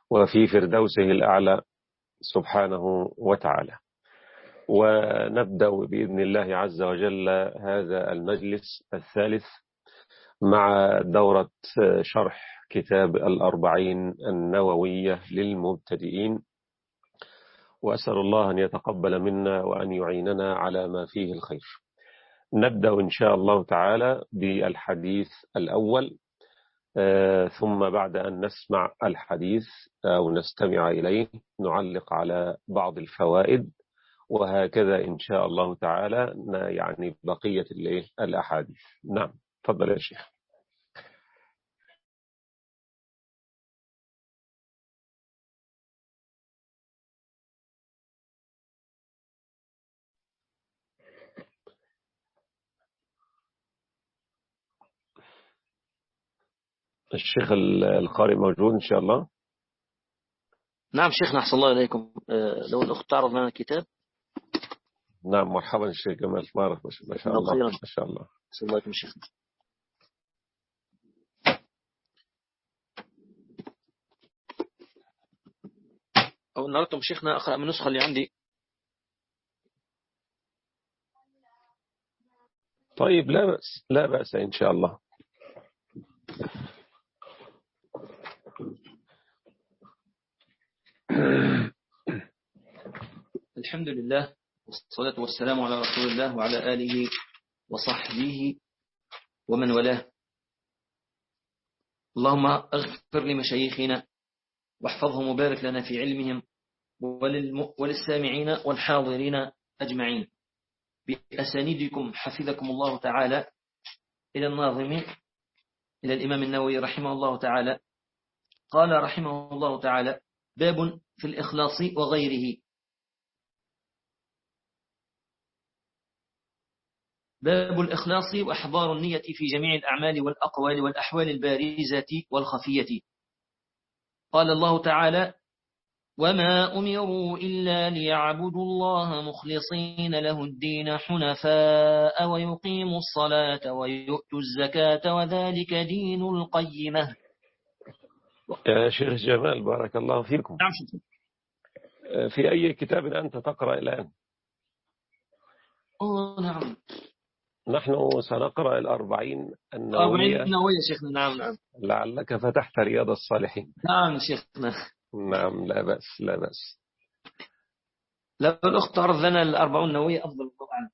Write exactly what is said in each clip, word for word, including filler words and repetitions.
وفي فردوسه الأعلى سبحانه وتعالى. ونبدأ بإذن الله عز وجل هذا المجلس الثالث مع دورة شرح كتاب الأربعين النووية للمبتدئين، وأسأل الله أن يتقبل منا وأن يعيننا على ما فيه الخير. نبدأ إن شاء الله تعالى بالحديث الأول، آه ثم بعد أن نسمع الحديث أو نستمع إليه نعلق على بعض الفوائد، وهكذا إن شاء الله تعالى يعني بقية الأحاديث. نعم، تفضل يا شيخ. الشيخ القارئ موجود إن شاء الله؟ نعم شيخنا، أحسن الله إليكم. أه لو الأخت تعرض لنا الكتاب. نعم، مرحبا الشيخ جمال، بارك ما شاء الله ما شاء الله. أحسن الله إليكم شيخنا. أو إن أردتم شيخنا أقرأ من النسخة اللي عندي. طيب، لا بأس لا بأس إن شاء الله. الحمد لله والصلاة والسلام على رسول الله وعلى آله وصحبه ومن والاه. اللهم اغفر لمشايخنا واحفظهم وبارك لنا في علمهم وللسامعين والحاضرين أجمعين. بأسانيدكم حفظكم الله تعالى إلى الناظم إلى الإمام النووي رحمه الله تعالى. قال رحمه الله تعالى: باب في الإخلاص وغيره. باب الإخلاص وإحضار النية في جميع الأعمال والأقوال والأحوال البارزة والخفية. قال الله تعالى: وما أمروا إلا ليعبدوا الله مخلصين له الدين حنفاء ويقيموا الصلاة ويؤتوا الزكاة وذلك دين القيمة. يا شيخ جمال بارك الله فيكم. نعم. في أي كتاب أنت تقرأ الآن؟ أوه نعم، نحن سنقرأ الأربعين النووية. أربعين النووية شيخنا. نعم نعم. لعلك فتحت رياض الصالحين. نعم شيخنا. نعم، لا بأس لا بأس. لو الأخت تعرض لنا الأربعون النووية أفضل طبعا.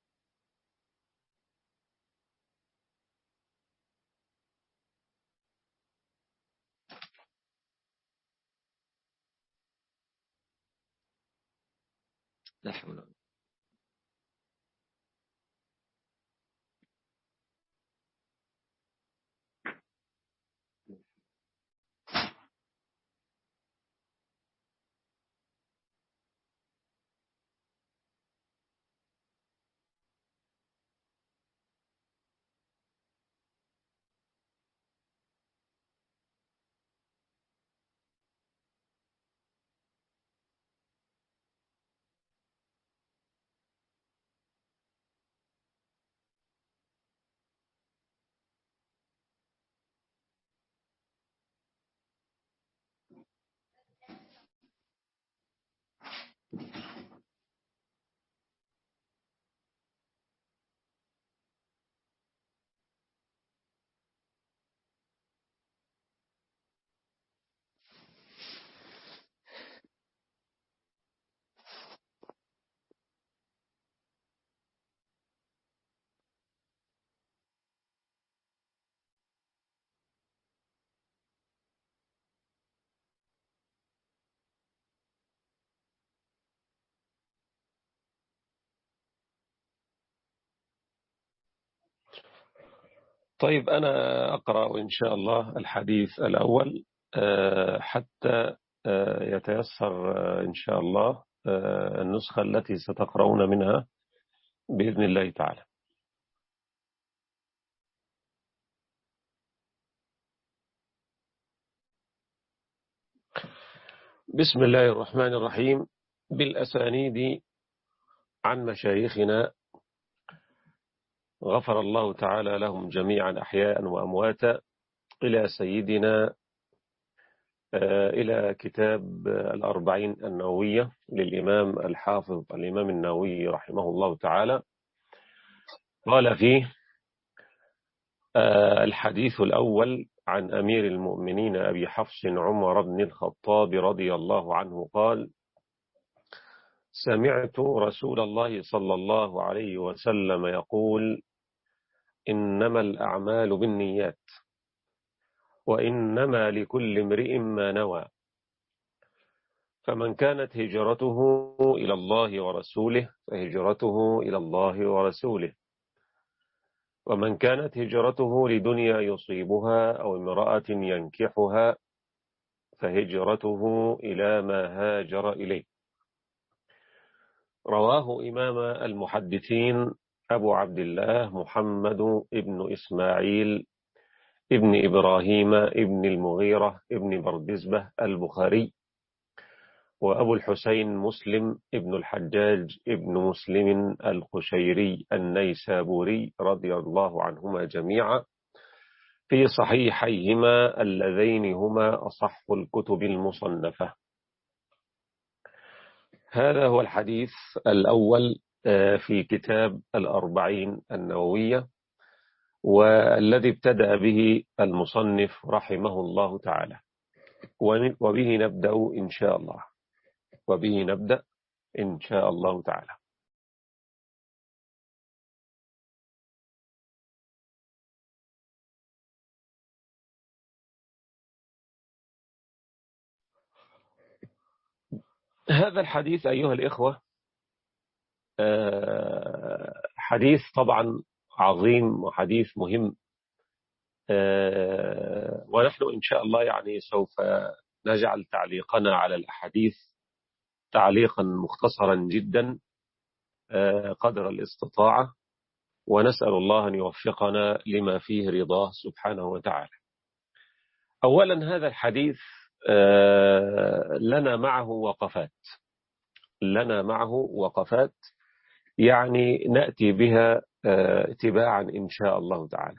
لا حول ولا قوة. طيب، أنا أقرأ إن شاء الله الحديث الأول حتى يتيسر إن شاء الله النسخة التي ستقرؤون منها بإذن الله تعالى. بسم الله الرحمن الرحيم. بالأسانيد عن مشايخنا غفر الله تعالى لهم جميعا أحياء وأمواتا، إلى سيدنا إلى كتاب الأربعين النووية للإمام الحافظ الإمام النووي رحمه الله تعالى. قال فيه الحديث الأول عن أمير المؤمنين أبي حفص عمر بن الخطاب رضي الله عنه قال: سمعت رسول الله صلى الله عليه وسلم يقول: إنما الأعمال بالنيات وإنما لكل امرئ ما نوى، فمن كانت هجرته إلى الله ورسوله فهجرته إلى الله ورسوله، ومن كانت هجرته لدنيا يصيبها أو امرأة ينكحها فهجرته إلى ما هاجر إليه. رواه إمام المحدثين أبو عبد الله محمد ابن إسماعيل ابن إبراهيم ابن المغيرة ابن بردزبة البخاري، وأبو الحسين مسلم ابن الحجاج ابن مسلم القشيري النيسابوري رضي الله عنهما جميعا في صحيحيهما اللذين هما أصح الكتب المصنفة. هذا هو الحديث الأول في كتاب الأربعين النووية، والذي ابتدأ به المصنف رحمه الله تعالى، وبه نبدأ إن شاء الله وبه نبدأ إن شاء الله تعالى. هذا الحديث أيها الإخوة حديث طبعا عظيم وحديث مهم، ونحن إن شاء الله يعني سوف نجعل تعليقنا على الأحاديث تعليقا مختصرا جدا قدر الاستطاعة، ونسأل الله أن يوفقنا لما فيه رضاه سبحانه وتعالى. أولا هذا الحديث لنا معه وقفات لنا معه وقفات يعني نأتي بها اتباعا إن شاء الله تعالى.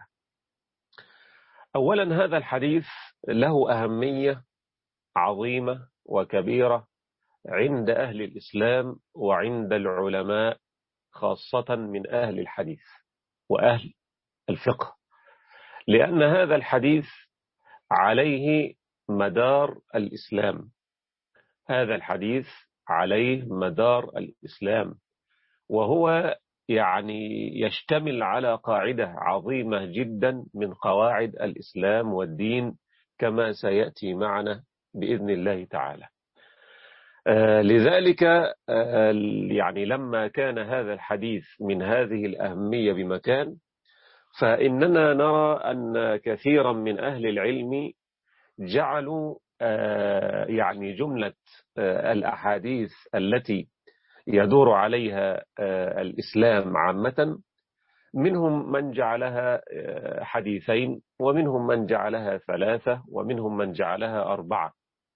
أولا هذا الحديث له أهمية عظيمة وكبيرة عند أهل الإسلام وعند العلماء، خاصة من أهل الحديث وأهل الفقه، لأن هذا الحديث عليه مدار الإسلام. هذا الحديث عليه مدار الإسلام، وهو يعني يشتمل على قاعدة عظيمة جدا من قواعد الإسلام والدين، كما سيأتي معنا بإذن الله تعالى. آه لذلك آه يعني لما كان هذا الحديث من هذه الأهمية بمكان، فإننا نرى أن كثيرا من أهل العلم جعلوا آه يعني جملة آه الأحاديث التي يدور عليها آه الإسلام عامة، منهم من جعلها آه حديثين، ومنهم من جعلها ثلاثة، ومنهم من جعلها أربعة،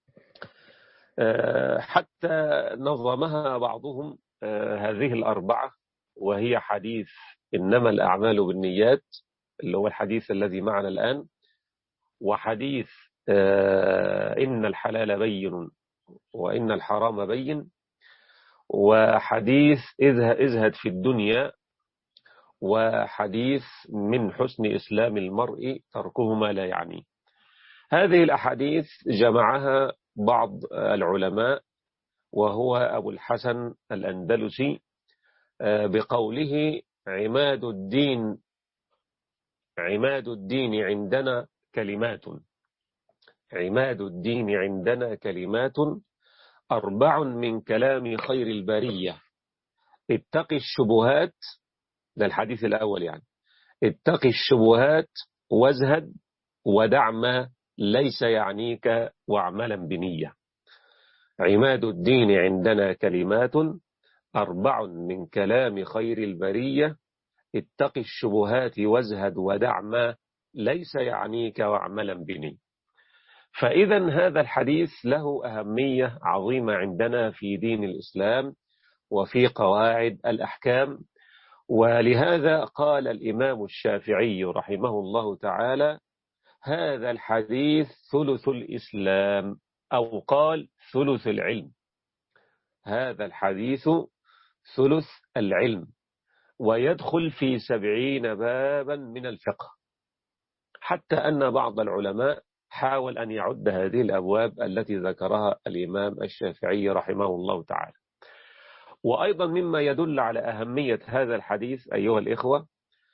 حتى نظمها بعضهم هذه الأربعة، وهي حديث إنما الأعمال بالنيات اللي هو الحديث الذي معنا الآن، وحديث إن الحلال بين وإن الحرام بين، وحديث ازهد في الدنيا، وحديث من حسن إسلام المرء تركه ما لا يعنيه. هذه الأحاديث جمعها بعض العلماء، وهو أبو الحسن الأندلسي بقوله: عماد الدين عماد الدين عندنا كلمات عماد الدين عندنا كلمات أربع من كلام خير البرية، اتق الشبهات. ده الحديث الأول يعني: اتق الشبهات وازهد ودع ما ليس يعنيك واعملا بنية. عماد الدين عندنا كلمات أربع من كلام خير البرية، اتق الشبهات وازهد ودع ما ليس يعنيك واعملا بنية. فإذا هذا الحديث له أهمية عظيمة عندنا في دين الإسلام وفي قواعد الأحكام، ولهذا قال الإمام الشافعي رحمه الله تعالى: هذا الحديث ثلث الإسلام. أو قال ثلث العلم. هذا الحديث ثلث العلم، ويدخل في سبعين بابا من الفقه، حتى أن بعض العلماء حاول أن يعد هذه الأبواب التي ذكرها الإمام الشافعي رحمه الله تعالى. وأيضا مما يدل على أهمية هذا الحديث أيها الإخوة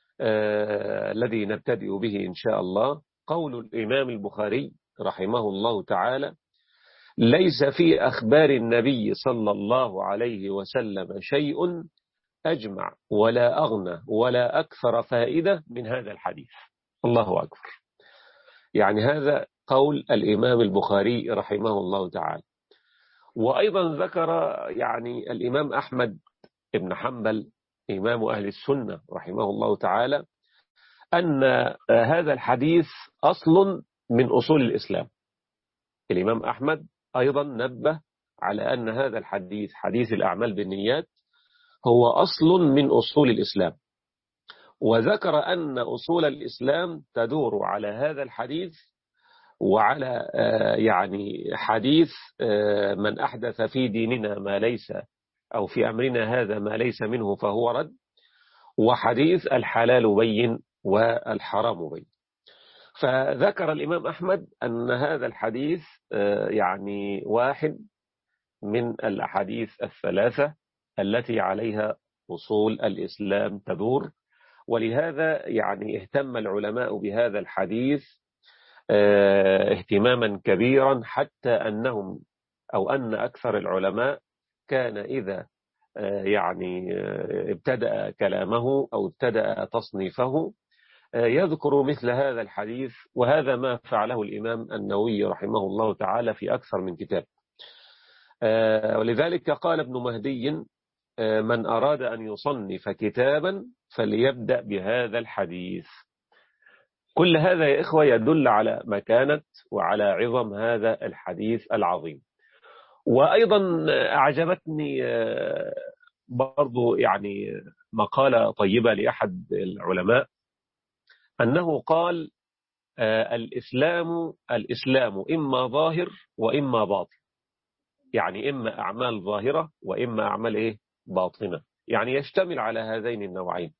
آه الذي نبتدئ به إن شاء الله، قول الإمام البخاري رحمه الله تعالى: ليس في أخبار النبي صلى الله عليه وسلم شيء أجمع ولا أغنى ولا أكثر فائدة من هذا الحديث. الله أكبر. يعني هذا قول الإمام البخاري رحمه الله تعالى. وأيضا ذكر يعني الإمام أحمد بن حنبل إمام أهل السنة رحمه الله تعالى أن هذا الحديث أصل من أصول الإسلام. الإمام أحمد أيضا نبه على أن هذا الحديث، حديث الأعمال بالنيات، هو أصل من أصول الإسلام، وذكر أن أصول الإسلام تدور على هذا الحديث وعلى يعني حديث من أحدث في ديننا ما ليس أو في أمرنا هذا ما ليس منه فهو رد، وحديث الحلال بين والحرام بين. فذكر الإمام أحمد أن هذا الحديث يعني واحد من الأحاديث الثلاثة التي عليها أصول الإسلام تدور، ولهذا يعني اهتم العلماء بهذا الحديث اهتماما كبيرا، حتى أنهم أو أن أكثر العلماء كان إذا يعني ابتدأ كلامه أو ابتدأ تصنيفه يذكر مثل هذا الحديث، وهذا ما فعله الإمام النووي رحمه الله تعالى في أكثر من كتاب. ولذلك قال ابن مهدي: من أراد أن يصنف كتابا فليبدأ بهذا الحديث. كل هذا يا إخوة يدل على مكانة وعلى عظم هذا الحديث العظيم. وأيضا أعجبتني برضو يعني مقالة طيبة لأحد العلماء، أنه قال: الإسلام الإسلام إما ظاهر وإما باطن، يعني إما أعمال ظاهرة وإما أعمال إيه؟ باطنة، يعني يشتمل على هذين النوعين.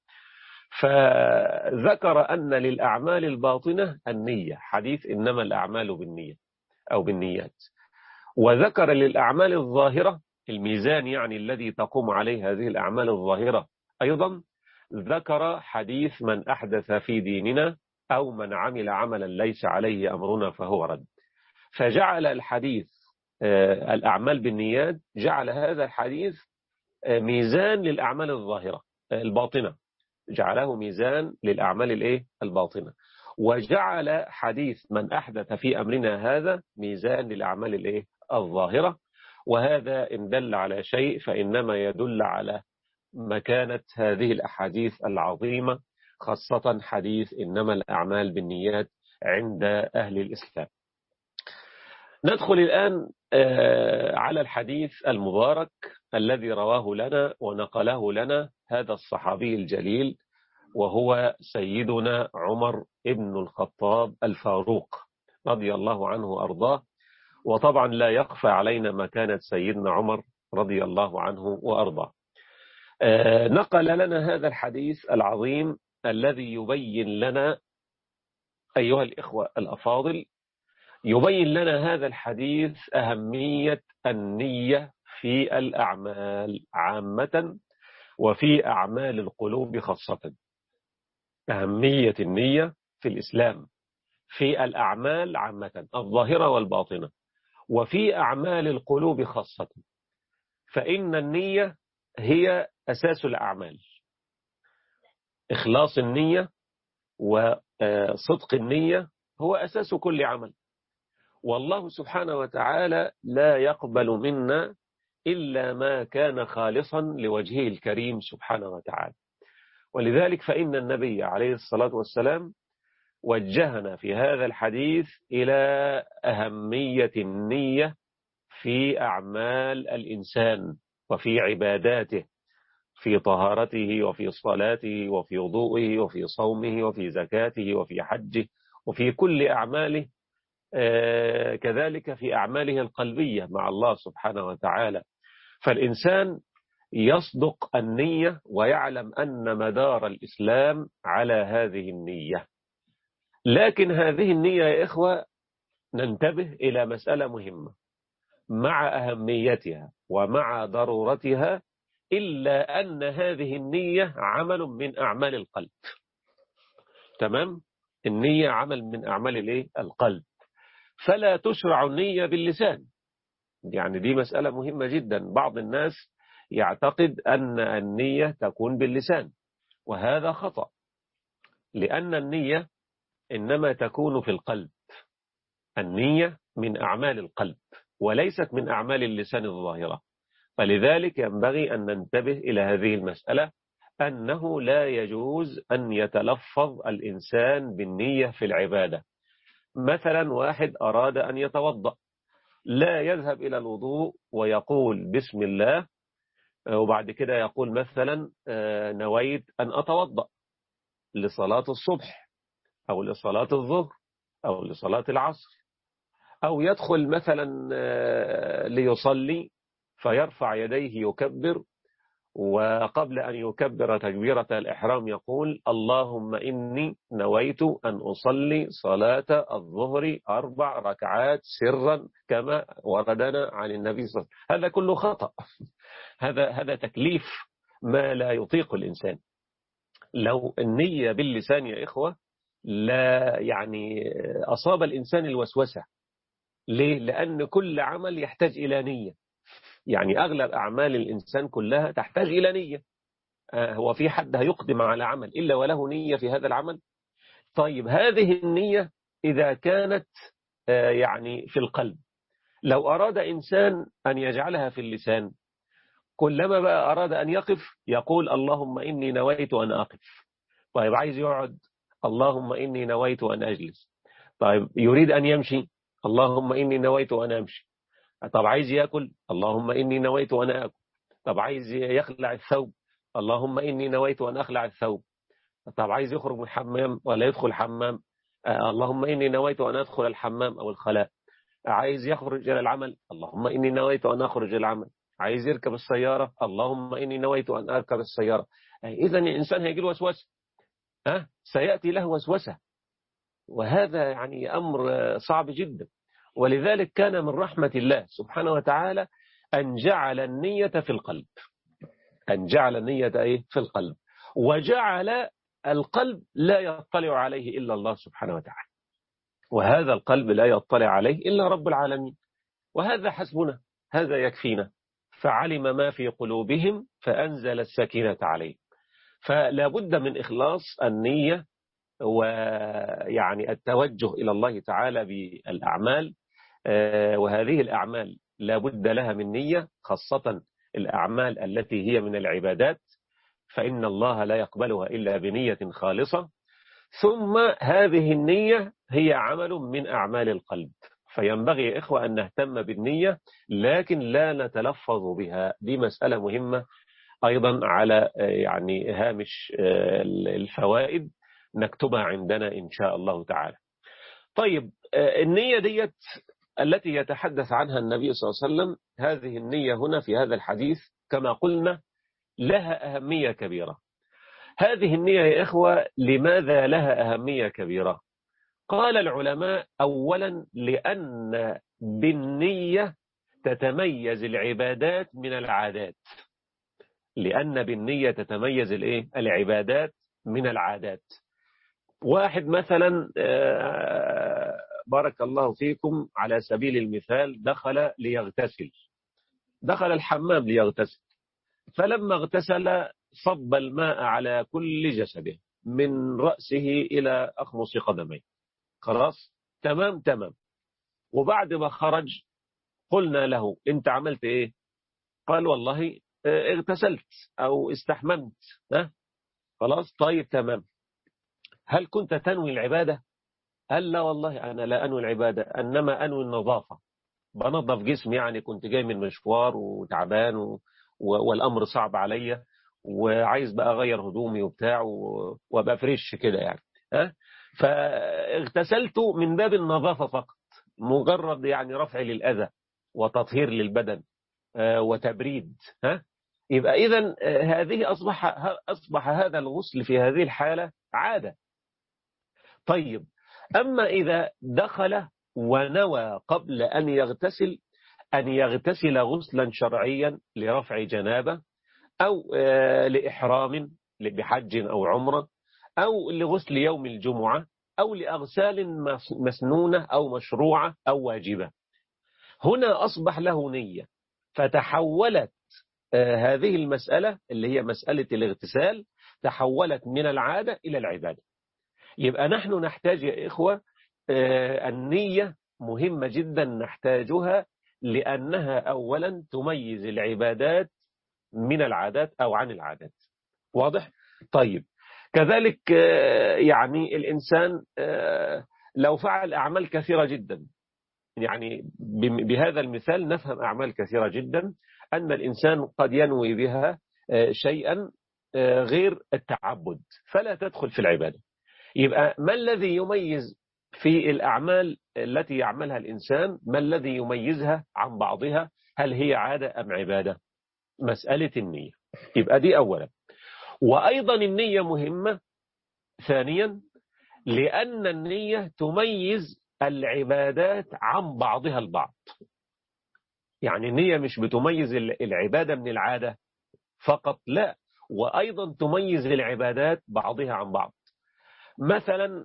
فذكر أن للأعمال الباطنة النية، حديث إنما الأعمال بالنية أو بالنيات. وذكر للأعمال الظاهرة الميزان، يعني الذي تقوم عليه هذه الأعمال الظاهرة، أيضا ذكر حديث من أحدث في ديننا أو من عمل عملا ليس عليه أمرنا فهو رد. فجعل الحديث الأعمال بالنيات، جعل هذا الحديث ميزان للأعمال الظاهرة الباطنة، جعله ميزان للأعمال الإيه؟ الباطنة. وجعل حديث من أحدث في أمرنا هذا ميزان للأعمال الإيه؟ الظاهرة. وهذا إن دل على شيء فإنما يدل على مكانة هذه الأحاديث العظيمة، خاصة حديث إنما الأعمال بالنيات عند أهل الإسلام. ندخل الآن على الحديث المبارك الذي رواه لنا ونقله لنا هذا الصحابي الجليل، وهو سيدنا عمر ابن الخطاب الفاروق رضي الله عنه وأرضاه. وطبعا لا يخفى علينا مكانة سيدنا عمر رضي الله عنه وأرضاه. نقل لنا هذا الحديث العظيم الذي يبين لنا أيها الإخوة الأفاضل، يبين لنا هذا الحديث أهمية النية في الأعمال عامة وفي أعمال القلوب خاصة. أهمية النية في الإسلام في الأعمال عامة الظاهرة والباطنة، وفي أعمال القلوب خاصة. فإن النية هي أساس الأعمال، إخلاص النية وصدق النية هو أساس كل عمل. والله سبحانه وتعالى لا يقبل منا إلا ما كان خالصا لوجهه الكريم سبحانه وتعالى. ولذلك فإن النبي عليه الصلاة والسلام وجهنا في هذا الحديث إلى أهمية النية في أعمال الإنسان وفي عباداته، في طهارته وفي صلاته وفي وضوئه وفي صومه وفي زكاته وفي حجه وفي كل أعماله. كذلك في أعماله القلبية مع الله سبحانه وتعالى. فالإنسان يصدق النية ويعلم أن مدار الإسلام على هذه النية. لكن هذه النية يا إخوة ننتبه إلى مسألة مهمة مع أهميتها ومع ضرورتها، إلا أن هذه النية عمل من أعمال القلب. تمام؟ النية عمل من أعمال الإيه؟ القلب، فلا تشرع النية باللسان. يعني دي مسألة مهمة جدا. بعض الناس يعتقد أن النية تكون باللسان، وهذا خطأ، لأن النية إنما تكون في القلب. النية من أعمال القلب وليست من أعمال اللسان الظاهرة. فلذلك ينبغي أن ننتبه إلى هذه المسألة، أنه لا يجوز أن يتلفظ الإنسان بالنية في العبادة. مثلا واحد أراد أن يتوضأ، لا يذهب إلى الوضوء ويقول بسم الله وبعد كده يقول مثلا نويت أن أتوضأ لصلاة الصبح أو لصلاة الظهر أو لصلاة العصر، أو يدخل مثلا ليصلي فيرفع يديه يكبر، وقبل أن يكبر تكبيرة الإحرام يقول اللهم إني نويت أن أصلي صلاة الظهر أربع ركعات سرا كما وردنا عن النبي صلى الله عليه وسلم. هذا كله خطأ. هذا هذا تكليف ما لا يطيق الإنسان. لو النية باللسان يا إخوة لا يعني أصاب الإنسان الوسوسة. ليه؟ لأن كل عمل يحتاج إلى نية. يعني أغلب أعمال الإنسان كلها تحتاج إلى نية. آه هو في حد هيقدم على عمل إلا وله نية في هذا العمل؟ طيب هذه النية إذا كانت آه يعني في القلب، لو أراد إنسان أن يجعلها في اللسان، كلما بقى أراد أن يقف يقول اللهم إني نويت أن أقف. طيب عايز يقعد اللهم إني نويت أن أجلس. طيب يريد أن يمشي اللهم إني نويت أن أمشي. طب عايز يأكل اللهم إني نويت أن أكل. طب عايز يخلع الثوب اللهم إني نويت أن أخلع الثوب. طب عايز يخرج من الحمام ولا يدخل حمام آه اللهم إني نويت أن أدخل الحمام أو الخلاء. عايز يخرج إلى العمل اللهم إني نويت أن أخرج إلى العمل. عايز يركب السيارة اللهم إني نويت أن أركب السيارة. إذا الإنسان هيجي له وسوسة، ها سيأتي له وسوسة، وهذا يعني أمر صعب جدا. ولذلك كان من رحمة الله سبحانه وتعالى أن جعل النية في القلب. أن جعل النية إيه؟ في القلب، وجعل القلب لا يطلع عليه إلا الله سبحانه وتعالى، وهذا القلب لا يطلع عليه إلا رب العالمين. وهذا حسبنا، هذا يكفينا. فعلم ما في قلوبهم فأنزل السكينة عليهم. فلا بد من إخلاص النية ويعني التوجه إلى الله تعالى بالأعمال. وهذه الأعمال لا بد لها من نية، خاصة الأعمال التي هي من العبادات، فإن الله لا يقبلها إلا بنية خالصة. ثم هذه النية هي عمل من أعمال القلب. فينبغي يا إخوة أن نهتم بالنية لكن لا نتلفظ بها. دي مسألة مهمة أيضا على يعني هامش الفوائد نكتبها عندنا إن شاء الله تعالى. طيب النية ديت التي يتحدث عنها النبي صلى الله عليه وسلم، هذه النية هنا في هذا الحديث كما قلنا لها أهمية كبيرة. هذه النية يا إخوة لماذا لها أهمية كبيرة؟ قال العلماء أولا لأن بالنية تتميز العبادات من العادات. لأن بالنية تتميز الإيه؟ العبادات من العادات. واحد مثلا بارك الله فيكم على سبيل المثال دخل ليغتسل، دخل الحمام ليغتسل، فلما اغتسل صب الماء على كل جسده من رأسه إلى أخمص قدميه. خلاص تمام تمام. وبعد ما خرج قلنا له أنت عملت إيه؟ قال والله اغتسلت أو استحممت. ها؟ خلاص طيب تمام. هل كنت تنوي العبادة؟ قال لا والله أنا لا أنوي العبادة، إنما أنوي النظافة، بنظف جسمي، يعني كنت جاي من مشوار وتعبان و... و... والأمر صعب عليا وعايز بقى أغير هدومي وبتاع و... وأبقى فريش كده يعني. ها؟ فاغتسلت من باب النظافة فقط، مجرد يعني رفع للأذى وتطهير للبدن وتبريد، ها يبقى إذن هذه أصبح أصبح هذا الغسل في هذه الحالة عادة. طيب أما إذا دخل ونوى قبل أن يغتسل أن يغتسل غسلا شرعيا لرفع جنابة أو لإحرام بحج أو عمرة أو لغسل يوم الجمعة أو لأغسال مسنونة أو مشروعة أو واجبة، هنا أصبح له نية، فتحولت هذه المسألة اللي هي مسألة الاغتسال تحولت من العادة إلى العبادة. يبقى نحن نحتاج يا إخوة النية مهمة جدا نحتاجها، لأنها أولا تميز العبادات من العادات أو عن العادات. واضح؟ طيب كذلك يعني الإنسان لو فعل أعمال كثيرة جدا، يعني بهذا المثال نفهم أعمال كثيرة جدا أن الإنسان قد ينوي بها شيئا غير التعبد فلا تدخل في العبادة. يبقى ما الذي يميز في الأعمال التي يعملها الإنسان، ما الذي يميزها عن بعضها؟ هل هي عادة أم عبادة؟ مسألة النية. يبقى دي أولا. وأيضا النية مهمة ثانيا، لأن النية تميز العبادات عن بعضها البعض. يعني النية مش بتميز العبادة من العادة فقط، لا، وأيضا تميز العبادات بعضها عن بعض. مثلا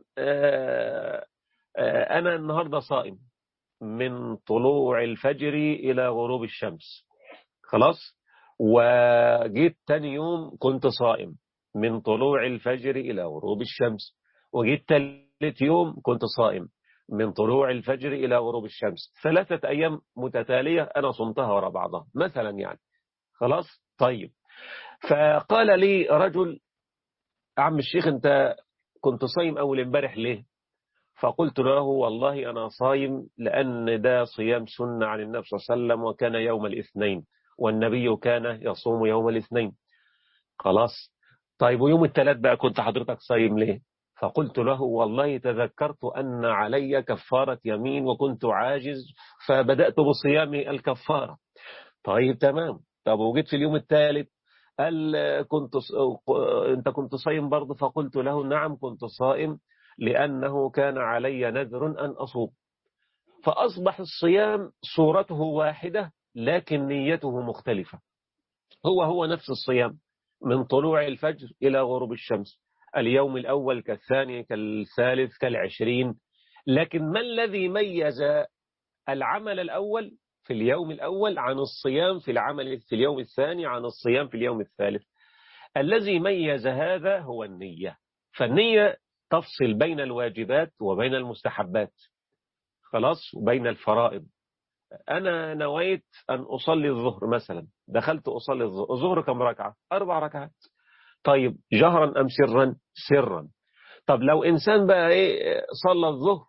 أنا النهاردة صائم من طلوع الفجر إلى غروب الشمس، خلاص، وجيت تاني يوم كنت صائم من طلوع الفجر إلى غروب الشمس، وجيت تالت يوم كنت صائم من طلوع الفجر إلى غروب الشمس، ثلاثة أيام متتالية أنا صمتها وراء بعضها مثلا يعني، خلاص. طيب فقال لي رجل: عم الشيخ أنت كنت صايم أول امبارح ليه؟ فقلت له: والله أنا صايم لأن ده صيام سنة عن النبي صلى الله عليه وسلم، وكان يوم الاثنين والنبي كان يصوم يوم الاثنين. خلاص. طيب ويوم الثلاث بقى كنت حضرتك صايم ليه؟ فقلت له: والله تذكرت أن علي كفارة يمين وكنت عاجز فبدأت بصيام الكفارة. طيب تمام. طب وجيت في اليوم الثالث قال كنت انت كنت صايم برضه؟ فقلت له: نعم كنت صائم لأنه كان علي نذر أن أصوم. فأصبح الصيام صورته واحدة لكن نيته مختلفة. هو هو نفس الصيام من طلوع الفجر إلى غروب الشمس، اليوم الأول كالثاني كالثالث كالعشرين، لكن ما الذي ميز العمل الأول في اليوم الأول عن الصيام في العمل في اليوم الثاني عن الصيام في اليوم الثالث؟ الذي ميز هذا هو النية. فالنية تفصل بين الواجبات وبين المستحبات، خلاص، وبين الفرائض. أنا نويت أن أصلي الظهر مثلا، دخلت أصلي الظهر، الظهر كم ركعة؟ أربع ركعات. طيب جهرا أم سرا؟ سرا. طب لو إنسان بقى إيه صلى الظهر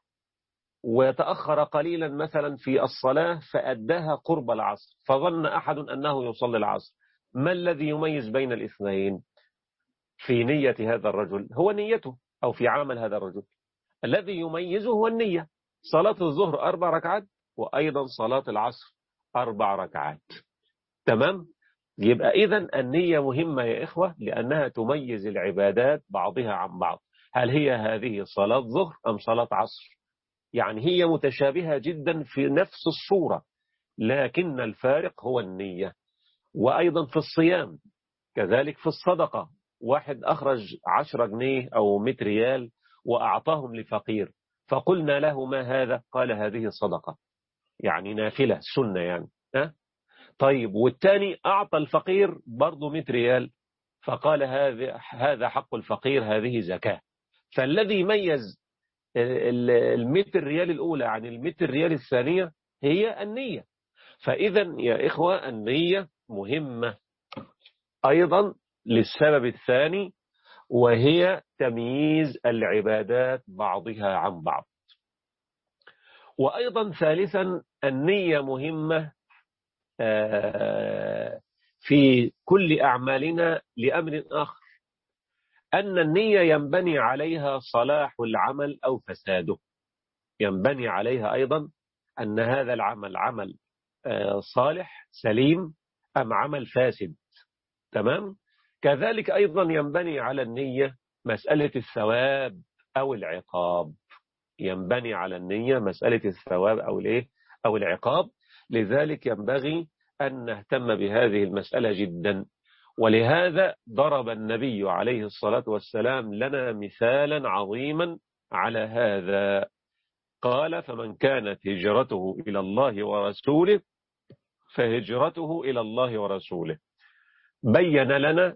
وتأخر قليلا مثلا في الصلاة فأداها قرب العصر، فظن أحد أنه يصلي العصر، ما الذي يميز بين الاثنين في نية هذا الرجل؟ هو نيته، أو في عمل هذا الرجل الذي يميزه هو النية. صلاة الظهر أربع ركعات، وأيضا صلاة العصر أربع ركعات. تمام؟ يبقى إذن النية مهمة يا إخوة، لأنها تميز العبادات بعضها عن بعض. هل هي هذه صلاة ظهر أم صلاة عصر؟ يعني هي متشابهة جدا في نفس الصورة، لكن الفارق هو النية. وأيضا في الصيام كذلك، في الصدقة، واحد أخرج عشرة جنيه أو مئة ريال وأعطاهم لفقير، فقلنا له: ما هذا؟ قال: هذه صدقة، يعني نافلة سنة يعني. أه؟ طيب والتاني أعطى الفقير برضو مئة ريال، فقال: هذا هذا حق الفقير، هذه زكاة. فالذي ميز المئة الريال الأولى عن المئة الريال الثانية هي النية. فإذا يا إخوة النية مهمة أيضا للسبب الثاني، وهي تمييز العبادات بعضها عن بعض. وأيضا ثالثا النية مهمة في كل أعمالنا لأمر آخر، أن النية ينبني عليها صلاح العمل أو فساده، ينبني عليها أيضا أن هذا العمل عمل صالح سليم أم عمل فاسد. تمام. كذلك أيضا ينبني على النية مسألة الثواب أو العقاب، ينبني على النية مسألة الثواب أو الإيه أو العقاب. لذلك ينبغي أن نهتم بهذه المسألة جدا. ولهذا ضرب النبي عليه الصلاة والسلام لنا مثالا عظيما على هذا. قال: فمن كانت هجرته إلى الله ورسوله فهجرته إلى الله ورسوله. بين لنا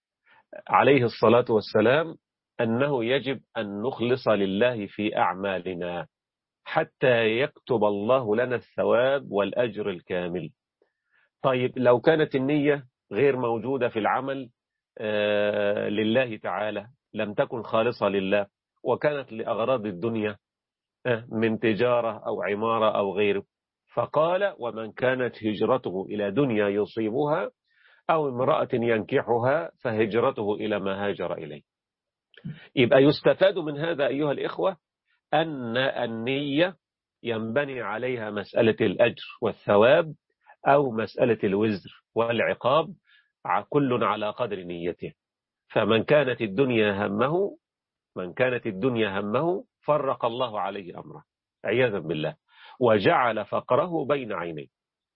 عليه الصلاة والسلام أنه يجب أن نخلص لله في أعمالنا حتى يكتب الله لنا الثواب والأجر الكامل. طيب لو كانت النية غير موجودة في العمل آه لله تعالى، لم تكن خالصة لله وكانت لأغراض الدنيا آه من تجارة أو عمارة أو غيره، فقال: ومن كانت هجرته إلى دنيا يصيبها أو امرأة ينكحها فهجرته إلى ما هاجر إليه. يبقى يستفاد من هذا أيها الإخوة أن النية ينبني عليها مسألة الأجر والثواب أو مسألة الوزر والعقاب، كل على قدر نيته. فمن كانت الدنيا همه من كانت الدنيا همه فرق الله عليه أمره عياذا بالله، وجعل فقره بين عينيه،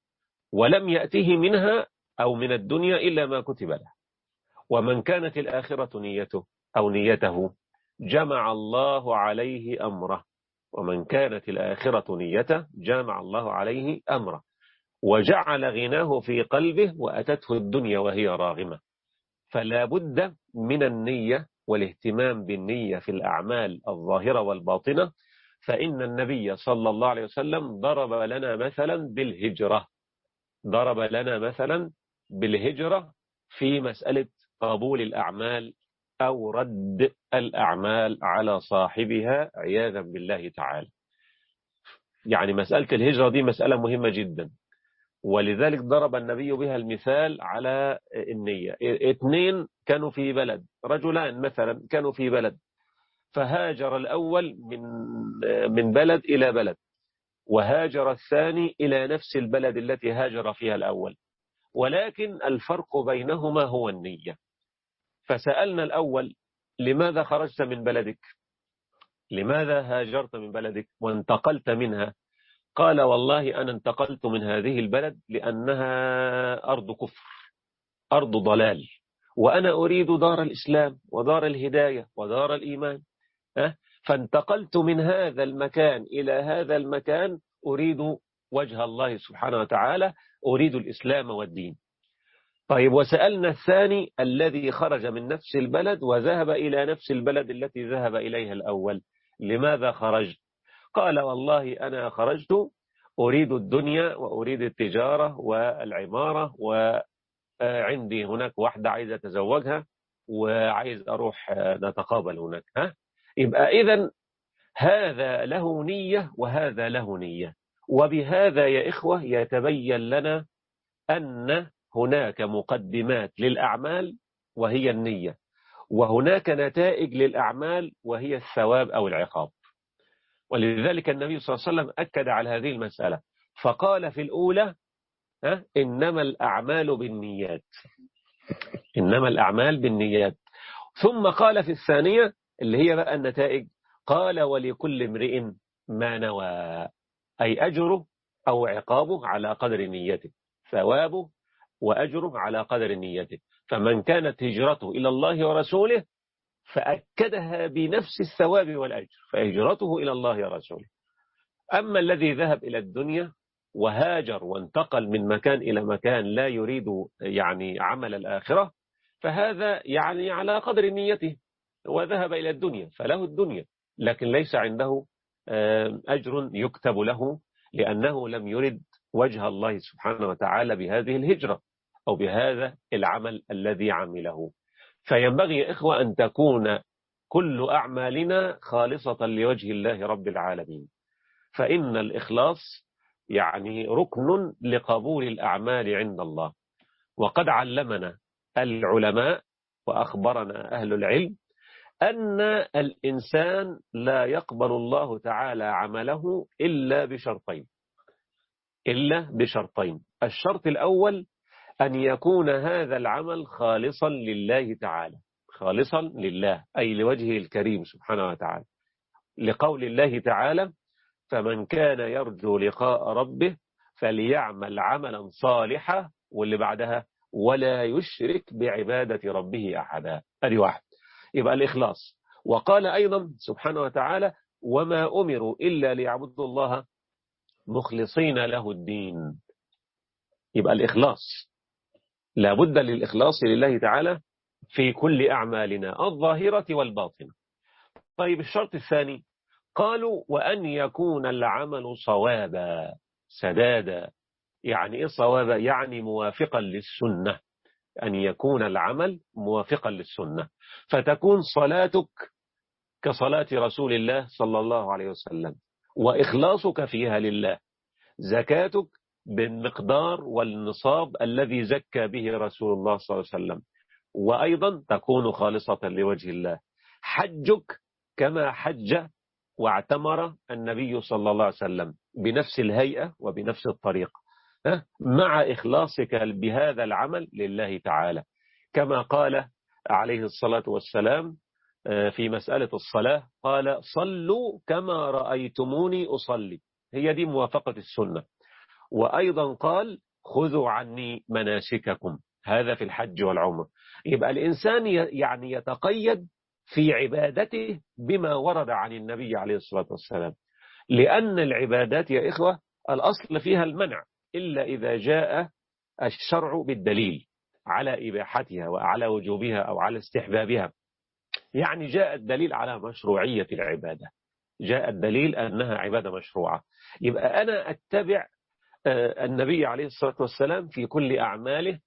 ولم يأته منها أو من الدنيا إلا ما كتب له. ومن كانت الآخرة نيته أو نيته جمع الله عليه أمره ومن كانت الآخرة نيته جمع الله عليه أمره وجعل غناه في قلبه وأتته الدنيا وهي راغمة. فلا بد من النية والاهتمام بالنية في الأعمال الظاهرة والباطنة. فإن النبي صلى الله عليه وسلم ضرب لنا مثلا بالهجرة ضرب لنا مثلا بالهجرة في مسألة قبول الأعمال أو رد الأعمال على صاحبها عياذا بالله تعالى. يعني مسألة الهجرة دي مسألة مهمة جدا، ولذلك ضرب النبي بها المثال على النية. اثنين كانوا في بلد، رجلان مثلا كانوا في بلد، فهاجر الأول من من بلد إلى بلد، وهاجر الثاني إلى نفس البلد التي هاجر فيها الأول، ولكن الفرق بينهما هو النية. فسألنا الأول: لماذا خرجت من بلدك؟ لماذا هاجرت من بلدك وانتقلت منها؟ قال: والله أنا انتقلت من هذه البلد لأنها أرض كفر، أرض ضلال، وأنا أريد دار الإسلام ودار الهداية ودار الإيمان، فانتقلت من هذا المكان إلى هذا المكان أريد وجه الله سبحانه وتعالى، أريد الإسلام والدين. طيب، وسألنا الثاني الذي خرج من نفس البلد وذهب إلى نفس البلد التي ذهب إليها الأول: لماذا خرجت؟ قال: والله أنا خرجت أريد الدنيا وأريد التجارة والعمارة، وعندي هناك واحدة عايز أتزوجها وعايز أروح نتقابل هناك. ها؟ يبقى إذن هذا له نية وهذا له نية. وبهذا يا إخوة يتبين لنا أن هناك مقدمات للأعمال وهي النية، وهناك نتائج للأعمال وهي الثواب أو العقاب. ولذلك النبي صلى الله عليه وسلم أكد على هذه المسألة فقال في الأولى: إنما الأعمال بالنيات إنما الأعمال بالنيات ثم قال في الثانية اللي هي بقى النتائج: قال: ولكل امرئ ما نوى، أي أجره أو عقابه على قدر نيته، ثوابه وأجره على قدر نيته. فمن كانت هجرته إلى الله ورسوله فأكدها بنفس الثواب والأجر، فهجرته إلى الله ورسوله. أما الذي ذهب إلى الدنيا وهاجر وانتقل من مكان إلى مكان لا يريد يعني عمل الآخرة، فهذا يعني على قدر نيته، وذهب إلى الدنيا فله الدنيا، لكن ليس عنده أجر يكتب له، لأنه لم يرد وجه الله سبحانه وتعالى بهذه الهجرة أو بهذا العمل الذي عمله. فينبغي يا إخوة أن تكون كل أعمالنا خالصة لوجه الله رب العالمين، فإن الإخلاص يعني ركن لقبول الأعمال عند الله. وقد علمنا العلماء وأخبرنا أهل العلم أن الإنسان لا يقبل الله تعالى عمله إلا بشرطين: إلا بشرطين. الشرط الأول أن يكون هذا العمل خالصا لله تعالى، خالصا لله أي لوجهه الكريم سبحانه وتعالى، لقول الله تعالى: فمن كان يرجو لقاء ربه فليعمل عملا صالحا، واللي بعدها: ولا يشرك بعبادة ربه أحدا. أدي واحد، يبقى الإخلاص. وقال أيضا سبحانه وتعالى: وما أمروا إلا ليعبدوا الله مخلصين له الدين. يبقى الإخلاص، لابد للإخلاص لله تعالى في كل أعمالنا الظاهرة والباطنة. طيب الشرط الثاني قالوا: وأن يكون العمل صوابا سدادا. يعني إيه صوابا؟ يعني موافقا للسنة، أن يكون العمل موافقا للسنة، فتكون صلاتك كصلاة رسول الله صلى الله عليه وسلم، وإخلاصك فيها لله، زكاتك بالمقدار والنصاب الذي زكى به رسول الله صلى الله عليه وسلم، وأيضا تكون خالصة لوجه الله، حجك كما حج واعتمر النبي صلى الله عليه وسلم بنفس الهيئة وبنفس الطريقة، مع إخلاصك بهذا العمل لله تعالى، كما قال عليه الصلاة والسلام في مسألة الصلاة: قال: صلوا كما رأيتموني أصلي. هي دي موافقة السنة. وأيضا قال: خذوا عني مناسككم. هذا في الحج والعمر. يبقى الإنسان يعني يتقيد في عبادته بما ورد عن النبي عليه الصلاة والسلام، لأن العبادات يا إخوة الأصل فيها المنع، إلا إذا جاء الشرع بالدليل على إباحتها وعلى وجوبها أو على استحبابها. يعني جاء الدليل على مشروعية العبادة، جاء الدليل أنها عبادة مشروعة، يبقى أنا أتبع النبي عليه الصلاة والسلام في كل أعماله،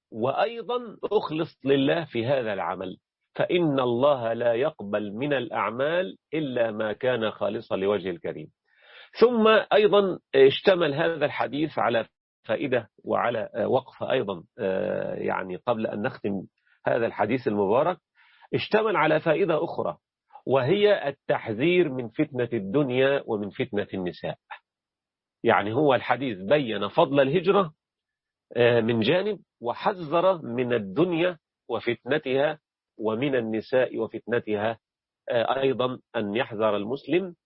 وأيضا أخلص لله في هذا العمل، فإن الله لا يقبل من الأعمال إلا ما كان خالصا لوجه الكريم. ثم أيضا اشتمل هذا الحديث على فائدة وعلى وقفة أيضا، يعني قبل أن نختم هذا الحديث المبارك، اشتمل على فائدة أخرى، وهي التحذير من فتنة الدنيا ومن فتنة النساء. يعني هو الحديث بين فضل الهجرة من جانب، وحذر من الدنيا وفتنتها، ومن النساء وفتنتها أيضا، أن يحذر المسلم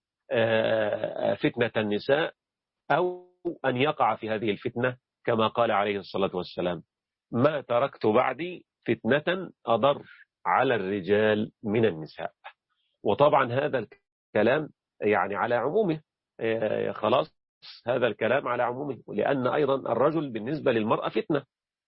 فتنة النساء أو أن يقع في هذه الفتنة، كما قال عليه الصلاة والسلام: ما تركت بعدي فتنة أضر على الرجال من النساء. وطبعا هذا الكلام يعني على عمومه، خلاص هذا الكلام على عمومه، لأن أيضا الرجل بالنسبة للمرأة فتنة،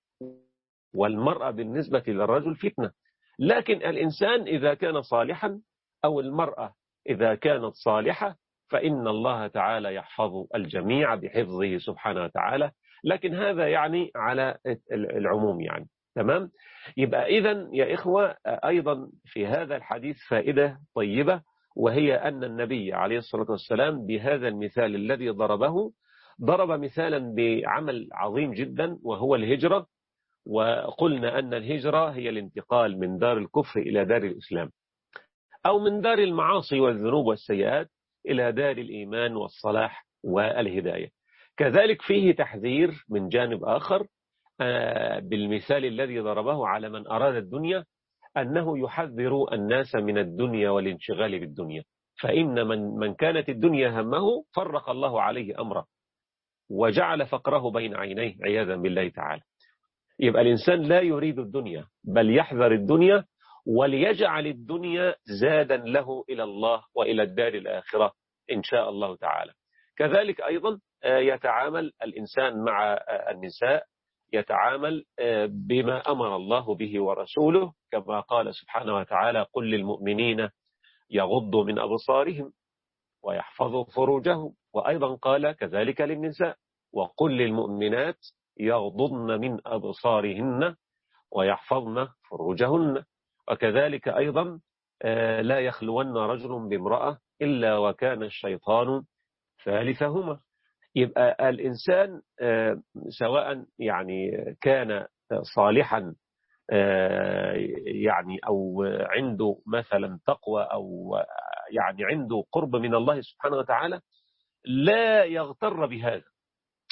والمرأة بالنسبة للرجل فتنة. لكن الإنسان إذا كان صالحا أو المرأة إذا كانت صالحة فإن الله تعالى يحفظ الجميع بحفظه سبحانه وتعالى. لكن هذا يعني على العموم يعني. تمام. يبقى إذن يا إخوة أيضا في هذا الحديث فائدة طيبة، وهي أن النبي عليه الصلاة والسلام بهذا المثال الذي ضربه ضرب مثالا بعمل عظيم جدا، وهو الهجرة. وقلنا أن الهجرة هي الانتقال من دار الكفر إلى دار الإسلام، أو من دار المعاصي والذنوب والسيئات إلى دار الإيمان والصلاح والهداية. كذلك فيه تحذير من جانب آخر بالمثال الذي ضربه على من أراد الدنيا، أنه يحذر الناس من الدنيا والانشغال بالدنيا، فإن من, من كانت الدنيا همه فرق الله عليه أمره وجعل فقره بين عينيه عياذا بالله تعالى. يبقى الإنسان لا يريد الدنيا، بل يحذر الدنيا، وليجعل الدنيا زادا له إلى الله وإلى الدار الآخرة إن شاء الله تعالى. كذلك أيضا يتعامل الإنسان مع النساء، يتعامل بما أمر الله به ورسوله، كما قال سبحانه وتعالى: قل للمؤمنين يغضوا من أبصارهم ويحفظوا فروجهم. وأيضا قال كذلك للنساء: وقل للمؤمنات يغضضن من أبصارهن ويحفظن فروجهن. وكذلك أيضا لا يخلون رجل بامرأة إلا وكان الشيطان ثالثهما. يبقى الإنسان سواء يعني كان صالحا يعني أو عنده مثلا تقوى أو يعني عنده قرب من الله سبحانه وتعالى، لا يغتر بهذا،